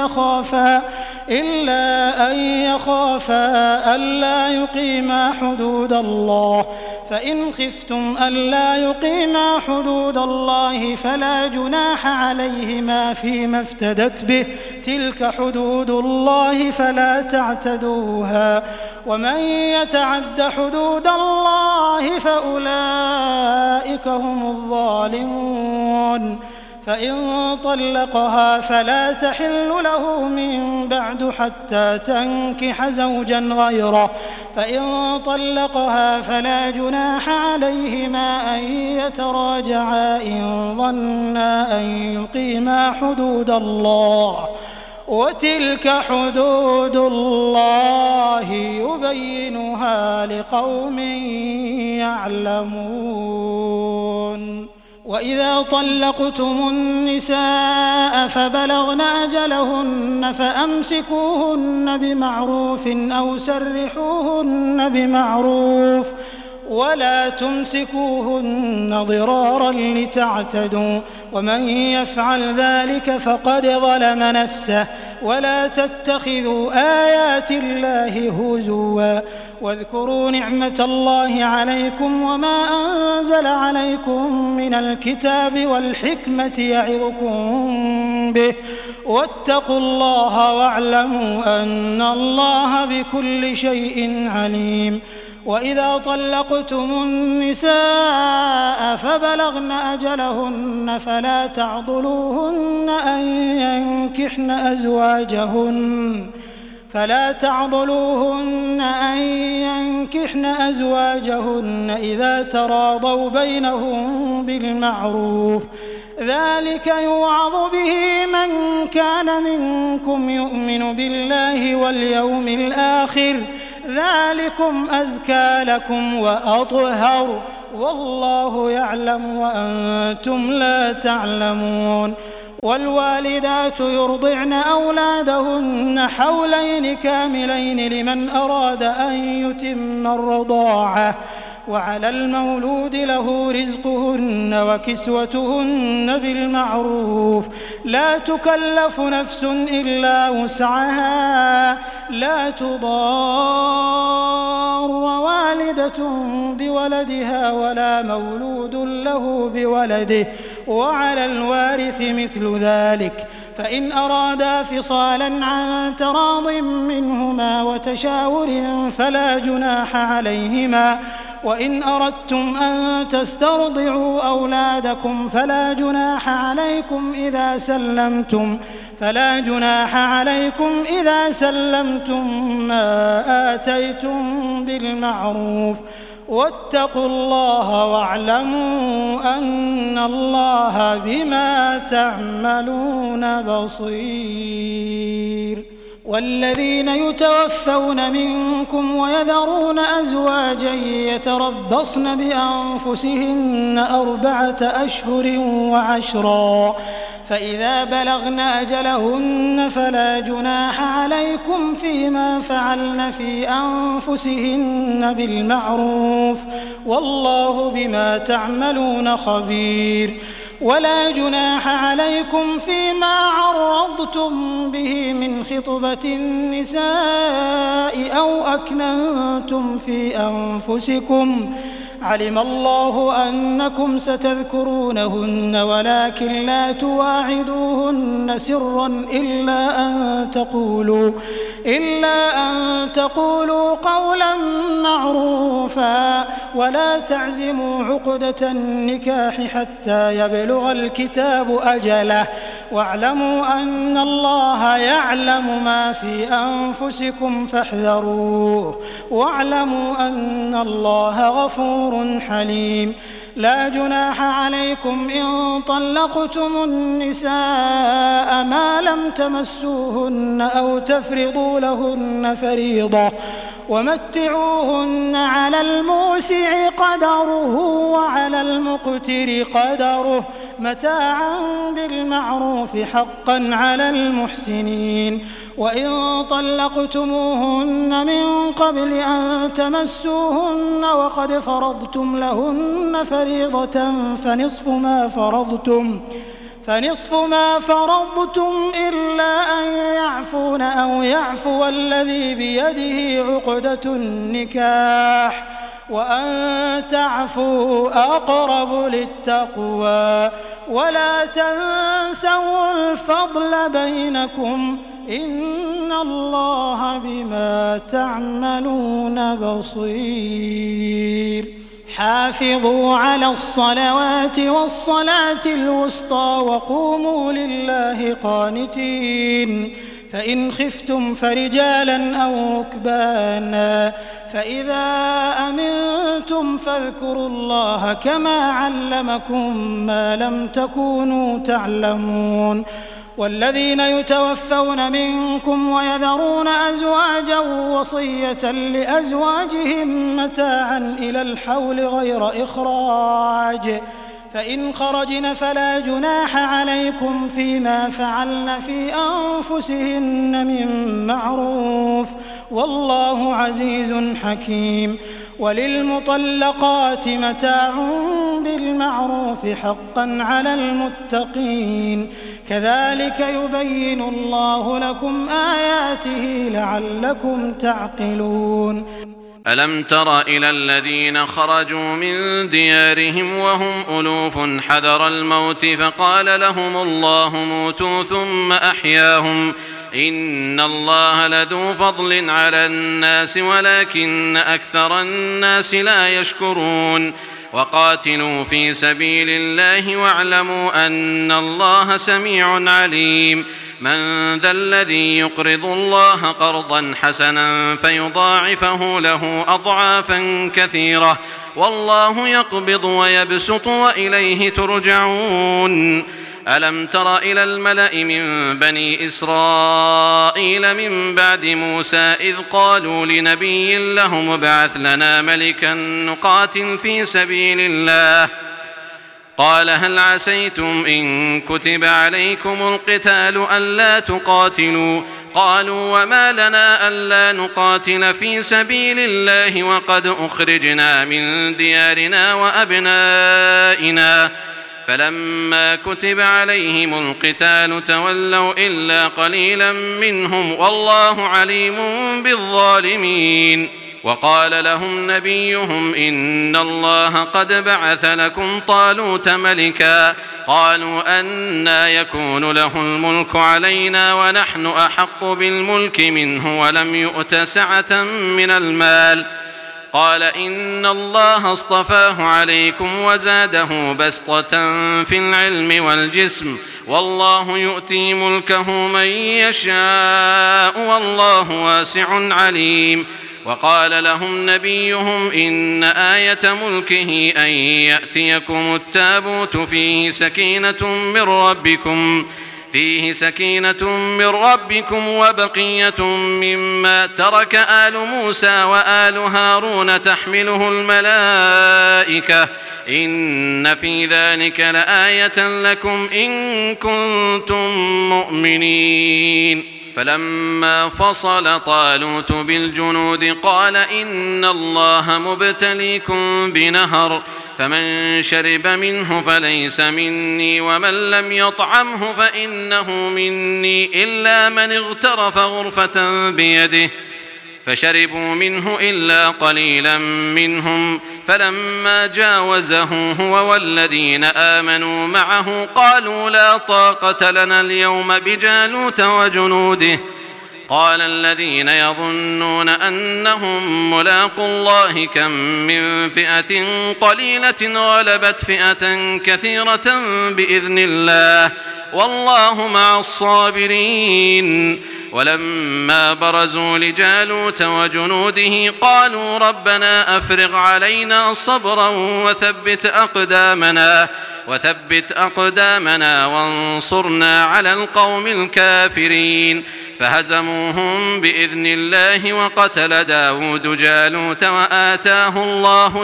أن يخافا ألا يقيما حدود الله فإن خفتم ألا يقيما حدود الله فلا جناح عليهما فيما افتدت به تلك حدود الله فلا تعتدوها ومن يتعد حدود الله فأولئك هم الظالمون. فإن طلقها فلا تحل له من بعد حتى تنكح زوجا غيره فإن طلقها فلا جناح عليهما أن يتراجعا إن ظنا أن يقيما حدود الله وتلك حدود الله يبينها لقوم يعلمون. وإذا طلقتم النساء فبلغن أجلهن فأمسكوهن بمعروف أو سرحوهن بمعروف ولا تمسكوهن ضرارا لتعتدوا ومن يفعل ذلك فقد ظلم نفسه ولا تتخذوا آيات الله هزوا واذكروا نعمة الله عليكم وما أنزل عليكم من الكتاب والحكمة يعظكم به واتقوا الله واعلموا أن الله بكل شيء عليم. وإذا طلقتم النساء فبلغن أجلهن فلا تعضلوهن أن ينكحن أزواجهن إذا تراضوا بينهم بالمعروف ذلك يوعظ به من كان منكم يؤمن بالله واليوم الآخر ذلكم أزكى لكم وأطهر والله يعلم وأنتم لا تعلمون. والوالدات يرضعن أولادهن حولين كاملين لمن أراد أن يتم الرضاعة وعلى المولود له رزقهن وكسوتهن بالمعروف لا تكلف نفس إلا وسعها لا تضار والدة بولدها ولا مولود له بولده وعلى الوارث مثل ذلك فإن أرادا فصالا عن تراض منهما وتشاور فلا جناح عليهما وإن أردتم أن تسترضعوا أولادكم فلا جناح عليكم إذا سلمتم ما آتيتم بالمعروف واتقوا الله واعلموا أن الله بما تعملون بصير. والذين يتوفون منكم ويذرون أزواجا يتربصن بأنفسهن 4 أشهر وعشرا فإذا بلغن أجلهن فلا جناح عليكم فيما فعلن في أنفسهن بالمعروف والله بما تعملون خبير. ولا جناح عليكم فيما عرضتم به من خطبة النساء أو أكننتم في أنفسكم علم الله أنكم ستذكرونهن ولكن لا تواعدوهن سرا إلا أن تقولوا قولا معروفا ولا تعزموا عقدة النكاح حتى يبلغ الكتاب أجله واعلموا أن الله يعلم ما في أنفسكم فاحذروه واعلموا أن الله غفور حليم. لا جناح عليكم إن طلقتم النساء ما لم تمسوهن أو تفرضوا لهن فريضة ومتعوهن على الموسع قدره وعلى المقتر قدره متاعا بالمعروف حقا على المحسنين. وإن طلقتموهن من قبل أن تمسوهن وقد فرضتم لهن فريضة فنصف ما فرضتم إلا أن يعفون أو يعفو الذي بيده عقدة النكاح وأن تعفوا أقرب للتقوى ولا تنسوا الفضل بينكم إن الله بما تعملون بصير. حافظوا على الصلوات والصلاة الوسطى وقوموا لله قانتين فإن خفتم فرجالا أو ركبانا فإذا أمنتم فاذكروا الله كما علمكم ما لم تكونوا تعلمون. والذين يتوفون منكم ويذرون أزواجا وصية لأزواجهم متاعا إلى الحول غير إخراج فإن خرجن فلا جناح عليكم فيما فعلن في أنفسهن من معروف والله عزيز حكيم. وللمطلقات متاع بالمعروف حقا على المتقين كذلك يبين الله لكم آياته لعلكم تعقلون ألم تر إلى الذين خرجوا من ديارهم وهم ألوف حذر الموت فقال لهم الله موتوا ثم أحياهم إن الله لذو فضل على الناس ولكن أكثر الناس لا يشكرون وقاتلوا في سبيل الله واعلموا أن الله سميع عليم من ذا الذي يقرض الله قرضا حسنا فيضاعفه له أضعافا كثيرة والله يقبض ويبسط وإليه ترجعون ألم تر إلى الملأ من بني إسرائيل من بعد موسى إذ قالوا لنبي لهم ابعث لنا ملكا نقاتل في سبيل الله قال هل عسيتم إن كتب عليكم القتال ألا تقاتلوا قالوا وما لنا ألا نقاتل في سبيل الله وقد أخرجنا من ديارنا وأبنائنا فلما كتب عليهم القتال تولوا إلا قليلا منهم والله عليم بالظالمين وقال لهم نبيهم إن الله قد بعث لكم طالوت ملكا قالوا أنى يكون له الملك علينا ونحن أحق بالملك منه ولم يؤت سعة من المال قال إن الله اصطفاه عليكم وزاده بسطة في العلم والجسم والله يؤتي ملكه من يشاء والله واسع عليم وقال لهم نبيهم إن آية ملكه أن يأتيكم التابوت فيه سكينة من ربكم وبقية مما ترك آل موسى وآل هارون تحمله الملائكة إن في ذلك لآية لكم إن كنتم مؤمنين فلما فصل طالوت بالجنود قال إن الله مبتليكم بنهر فمن شرب منه فليس مني ومن لم يطعمه فإنه مني إلا من اغترف غرفة بيده فشربوا منه إلا قليلا منهم فلما جاوزه هو والذين آمنوا معه قالوا لا طاقة لنا اليوم بجالوت وجنوده قال الذين يظنون أنهم ملاقوا الله كم من فئة قليلة غلبت فئة كثيرة بإذن الله والله مع الصابرين ولما برزوا لجالوت وجنوده قالوا ربنا أفرغ علينا صبرا وثبت أقدامنا وانصرنا على القوم الكافرين فهزموهم بإذن الله وقتل داود جالوت وآتاه الله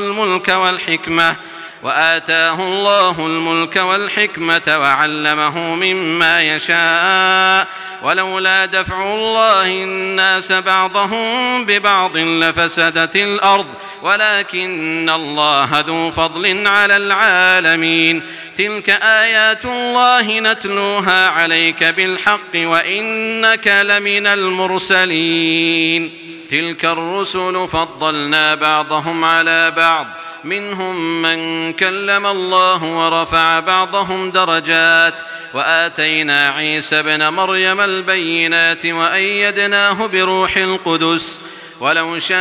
الملك والحكمة وعلمه مما يشاء ولولا دفع الله الناس بعضهم ببعض لفسدت الأرض ولكن الله ذو فضل على العالمين تلك آيات الله نتلوها عليك بالحق وإنك لمن المرسلين تلك الرسل فضلنا بعضهم على بعض منهم من كلم الله ورفع بعضهم درجات وآتينا عيسى ابن مريم البينات وأيدناه بروح القدس ولو شاء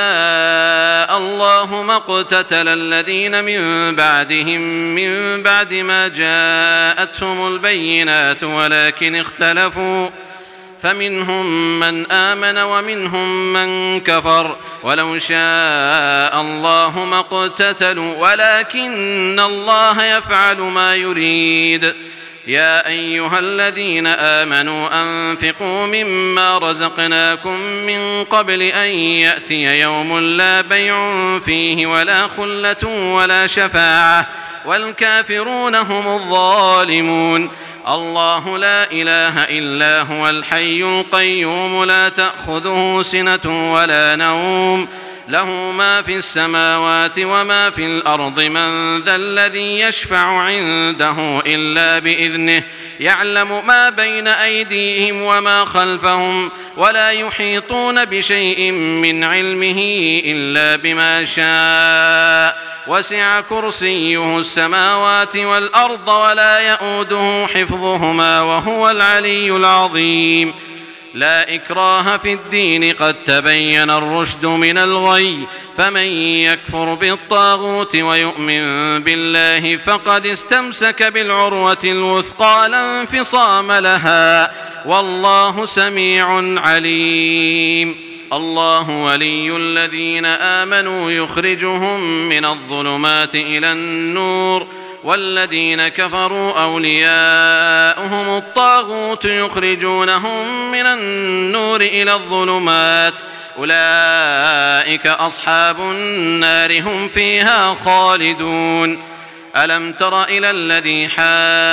الله ما اقتتل الذين من بعدهم من بعد ما جاءتهم البينات ولكن اختلفوا فمنهم من آمن ومنهم من كفر ولو شاء الله ما اقتتلوا ولكن الله يفعل ما يريد يا أيها الذين آمنوا أنفقوا مما رزقناكم من قبل أن يأتي يوم لا بيع فيه ولا خلة ولا شفاعة والكافرون هم الظالمون الله لا إله إلا هو الحي القيوم لا تأخذه سنة ولا نوم له ما في السماوات وما في الأرض من ذا الذي يشفع عنده إلا بإذنه يعلم ما بين أيديهم وما خلفهم ولا يحيطون بشيء من علمه إلا بما شاء وسع كرسيه السماوات والأرض ولا يؤوده حفظهما وهو العلي العظيم لا إكراه في الدين قد تبين الرشد من الغي فمن يكفر بالطاغوت ويؤمن بالله فقد استمسك بالعروة الوثقى لا انفصام لها والله سميع عليم الله ولي الذين آمنوا يخرجهم من الظلمات إلى النور والذين كفروا أولياؤهم الطاغوت يخرجونهم من النور إلى الظلمات أولئك أصحاب النار هم فيها خالدون ألم تر إلى الذي حاج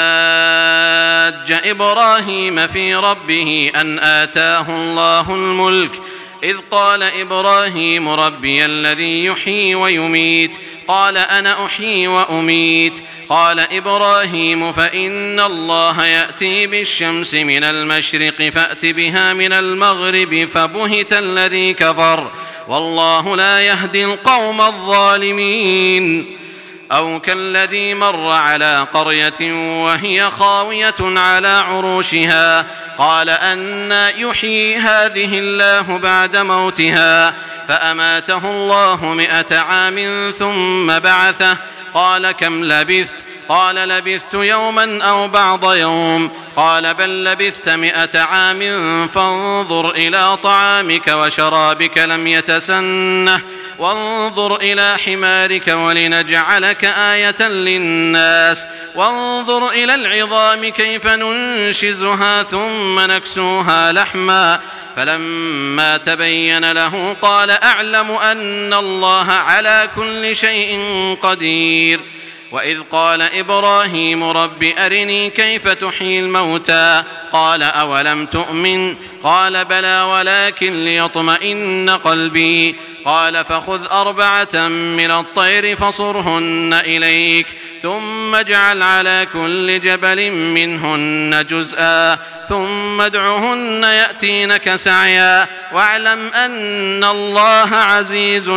إبراهيم في ربه أن آتاه الله الملك إذ قال إبراهيم ربي الذي يحيي ويميت قال أنا أحيي وأميت قال إبراهيم فإن الله يأتي بالشمس من المشرق فأت بها من المغرب فبهت الذي كفر والله لا يهدي القوم الظالمين أو كالذي مر على قرية وهي خاوية على عروشها قال أنى يحيي هذه الله بعد موتها فأماته الله 100 عام ثم بعثه قال كم لبثت قال لبثت يوما أو بعض يوم قال بل لبثت 100 عام فانظر إلى طعامك وشرابك لم يتسنه وانظر إلى حمارك ولنجعلك آية للناس وانظر إلى العظام كيف ننشزها ثم نكسوها لحما فلما تبين له قال أعلم أن الله على كل شيء قدير وإذ قال إبراهيم رب أرني كيف تحيي الموتى قال أولم تؤمن قال بلى ولكن ليطمئن قلبي قال فخذ 4 من الطير فصرهن إليك ثم اجعل على كل جبل منهن جزءا ثم ادعهن يأتينك سعيا واعلم أن الله عزيز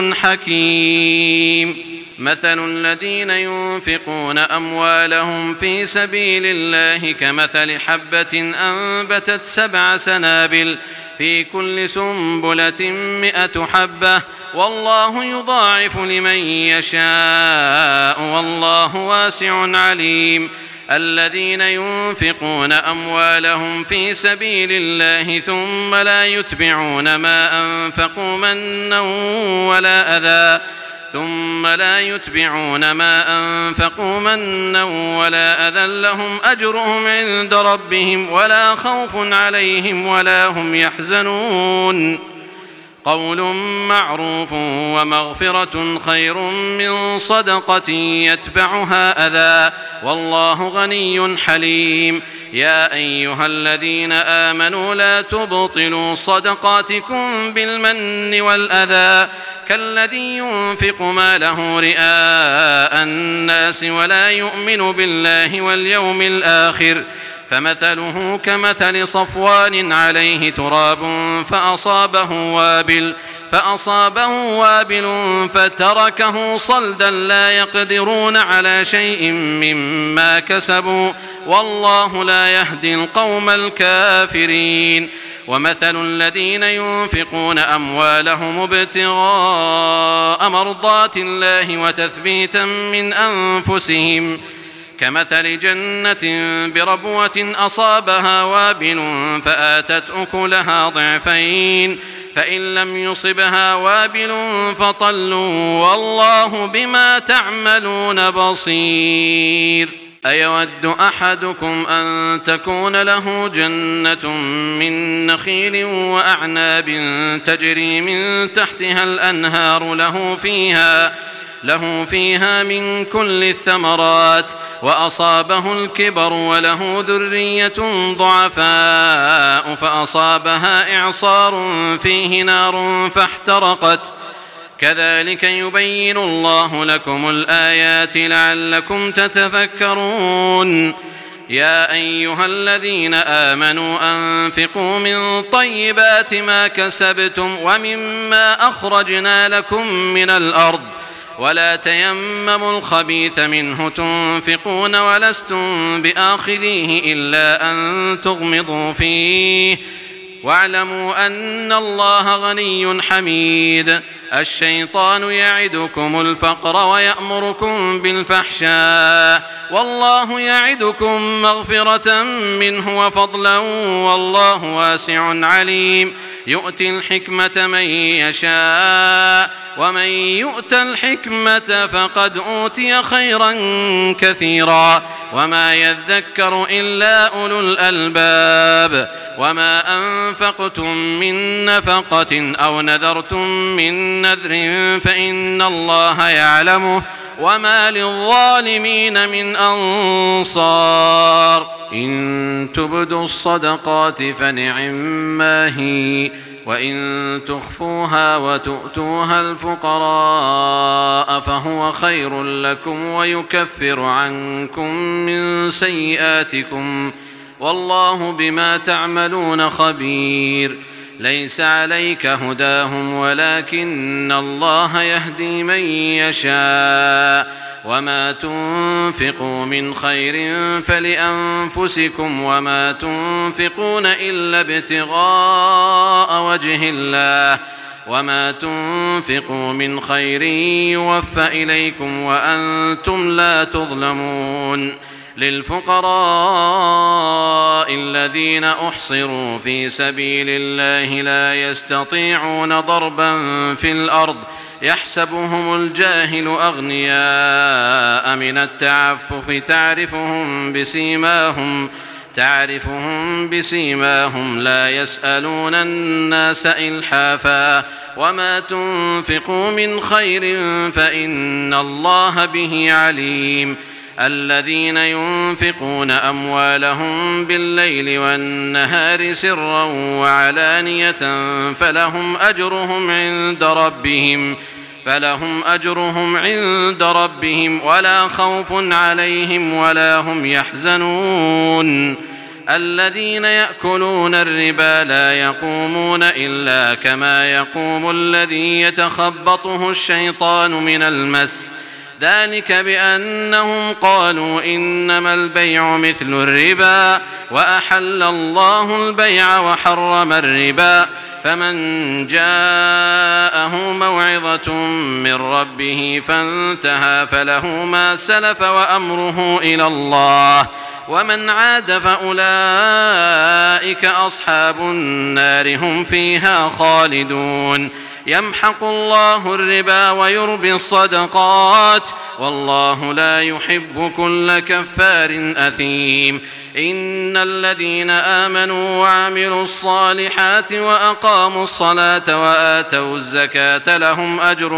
حكيم مثل الذين ينفقون أموالهم في سبيل الله كمثل حبة أنبتت 7 سنابل في كل سنبلة 100 حبة والله يضاعف لمن يشاء والله واسع عليم الذين ينفقون أموالهم في سبيل الله ثم لا يتبعون ما أنفقوا منا ولا أذى لهم أجرهم عند ربهم ولا خوف عليهم ولا هم يحزنون قول معروف ومغفرة خير من صدقة يتبعها أذى والله غني حليم يا أيها الذين آمنوا لا تبطلوا صدقاتكم بالمن والأذى كالذي ينفق ماله رئاء الناس ولا يؤمن بالله واليوم الآخر فمثله كمثل صفوان عليه تراب فأصابه وابل فتركه صلدا لا يقدرون على شيء مما كسبوا والله لا يهدي القوم الكافرين ومثل الذين ينفقون أموالهم ابتغاء مرضات الله وتثبيتا من أنفسهم كمثل جنة بربوة أصابها وابل فآتت أكلها ضعفين فإن لم يصبها وابل فطل والله بما تعملون بصير أيود أحدكم أن تكون له جنة من نخيل وأعناب تجري من تحتها الأنهار له فيها من كل الثمرات وأصابه الكبر وله ذرية ضعفاء فأصابها إعصار فيه نار كذلك يبين الله لكم الآيات لعلكم تتفكرون. يا أيها الذين آمنوا أنفقوا من طيبات ما كسبتم ومما أخرجنا لكم من الأرض ولا تيمموا الخبيث منه تنفقون ولستم بآخذيه إلا أن تغمضوا فيه واعلموا أن الله غني حميد. الشيطان يعدكم الفقر ويأمركم بالفحشاء والله يعدكم مغفرة منه وفضلا والله واسع عليم. يؤتي الحكمة من يشاء ومن يؤت الحكمة فقد أوتي خيرا كثيرا وما يذكر إلا أولو الألباب. وما أنفقتم من نفقة أو نذرتم من نذر فإن الله يعلمه وما للظالمين من أنصار. إن تبدوا الصدقات فنعما هي وإن تخفوها وتؤتوها الفقراء فهو خير لكم ويكفر عنكم من سيئاتكم والله بما تعملون خبير. ليس عليك هداهم ولكن الله يهدي من يشاء وما تنفقوا من خير فلأنفسكم وما تنفقون إلا ابتغاء وجه الله وما تنفقوا من خير يوفى إليكم وأنتم لا تظلمون. للفقراء الذين أحصروا في سبيل الله لا يستطيعون ضربا في الأرض يحسبهم الجاهل أغنياء من التعفف تعرفهم بسيماهم لا يسألون الناس إلحافا وما تنفقوا من خير فإن الله به عليم. الذين ينفقون أموالهم بالليل والنهار سرا وعلانية فلهم أجرهم عند ربهم ولا خوف عليهم ولا هم يحزنون. الذين يأكلون الربا لا يقومون إلا كما يقوم الذي يتخبطه الشيطان من المس ذلك بأنهم قالوا إنما البيع مثل الربا وأحل الله البيع وحرم الربا. فمن جاءه موعظة من ربه فانتهى فله ما سلف وأمره إلى الله ومن عاد فأولئك أصحاب النار هم فيها خالدون. يمحق الله الربا ويربي الصدقات والله لا يحب كل كفار أثيم. إن الذين آمنوا وعملوا الصالحات وأقاموا الصلاة وآتوا الزكاة لهم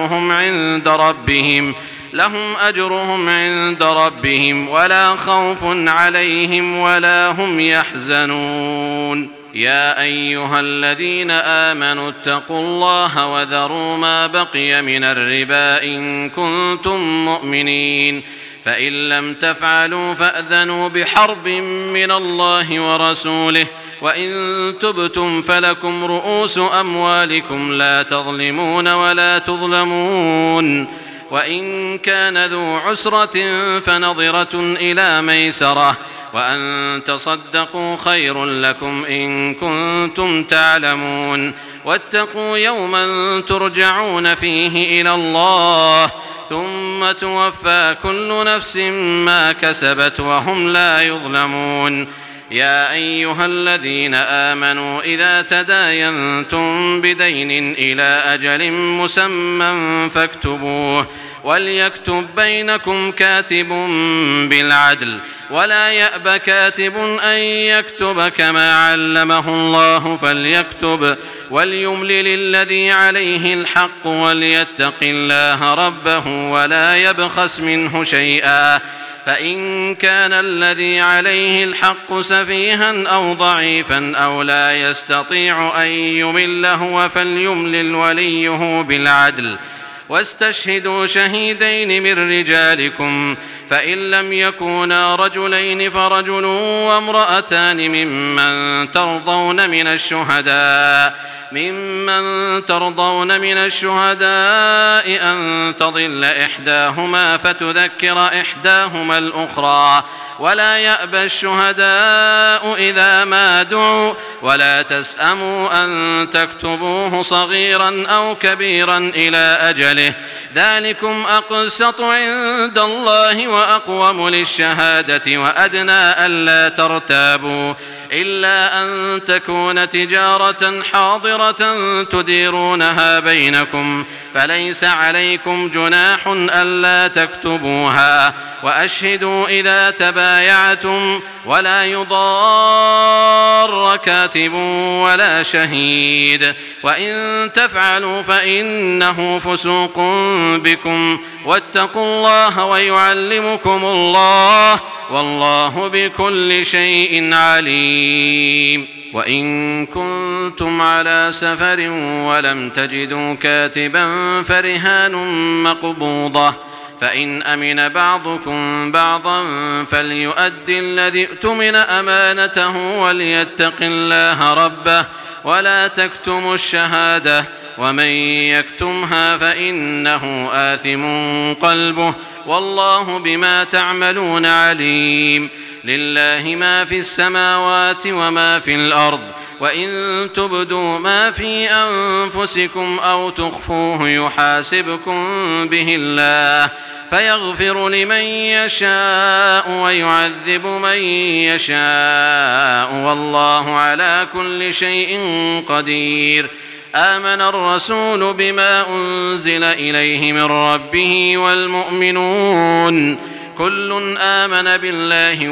أجرهم عند ربهم ولا خوف عليهم ولا هم يحزنون. يا أيها الذين آمنوا اتقوا الله وذروا ما بقي من الربا إن كنتم مؤمنين فإن لم تفعلوا فأذنوا بحرب من الله ورسوله وإن تبتم فلكم رؤوس أموالكم لا تظلمون ولا تظلمون. وإن كان ذو عسرة فنظرة إلى ميسرة وأن تصدقوا خير لكم إن كنتم تعلمون. واتقوا يوما ترجعون فيه إلى الله ثم توفى كل نفس ما كسبت وهم لا يظلمون. يا أيها الذين آمنوا إذا تداينتم بدين إلى أجل مسمى فاكتبوه وليكتب بينكم كاتب بالعدل ولا يأب كاتب أن يكتب كما علمه الله فليكتب وليملل الذي عليه الحق وليتق الله ربه ولا يبخس منه شيئا فإن كان الذي عليه الحق سفيها أو ضعيفا أو لا يستطيع أن يمل هو فليملل وليه بالعدل واستشهدوا شهيدين من رجالكم، فإن لم يكونا رجلين فرجل وامرأتان ممن ترضون من الشهداء أن تضل إحداهما فتذكر إحداهما الأخرى، ولا يأبى الشهداء إذا ما دعوا، ولا تسأموا أن تكتبوه صغيرا أو كبيرا إلى أجله، ذلكم أقسط عند الله وأقوم للشهادة وأدنى ألا ترتابوا، إلا أن تكون تجارة حاضرة تديرونها بينكم، فليس عليكم جناح ألا تكتبوها، وأشهدوا إذا تبايعتم، ولا يضار كاتب ولا شهيد، وإن تفعلوا فإنه فسوق بكم، واتقوا الله ويعلمكم الله، والله بكل شيء عليم. وإن كنتم على سفر ولم تجدوا كاتبا فرهان مقبوضة، فإن أمن بعضكم بعضا فليؤدي الذي ائتمن أمانته وليتق الله ربه، ولا تكتموا الشهادة، ومن يكتمها فإنه آثم قلبه، والله بما تعملون عليم. لله ما في السماوات وما في الأرض، وإن تبدوا ما في أنفسكم أو تخفوه يحاسبكم به الله، فيغفر لمن يشاء ويعذب من يشاء، والله على كل شيء قدير. آمن الرسول بما أنزل إليه من ربه والمؤمنون كل آمن بالله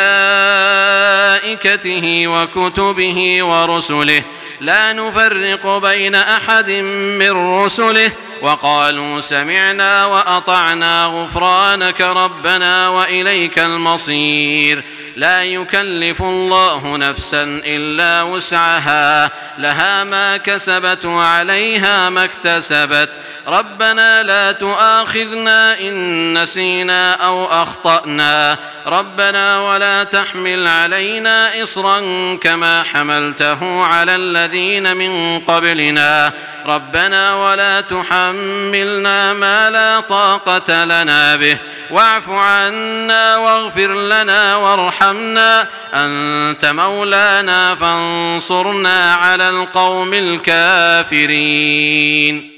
وملائكته وكتبه ورسله لا نفرق بين أحد من رسله، وقالوا سمعنا وأطعنا غفرانك ربنا وإليك المصير. لا يكلف الله نفسا إلا وسعها، لها ما كسبت وعليها ما اكتسبت. ربنا لا تؤاخذنا إن نسينا أو أخطأنا، ربنا ولا تحمل علينا إصرا كما حملته على الذين من قبلنا، ربنا ولا تحملنا ما لا طاقة لنا به، واعف عنا واغفر لنا وارحمنا، أنت مولانا فانصرنا على القوم الكافرين.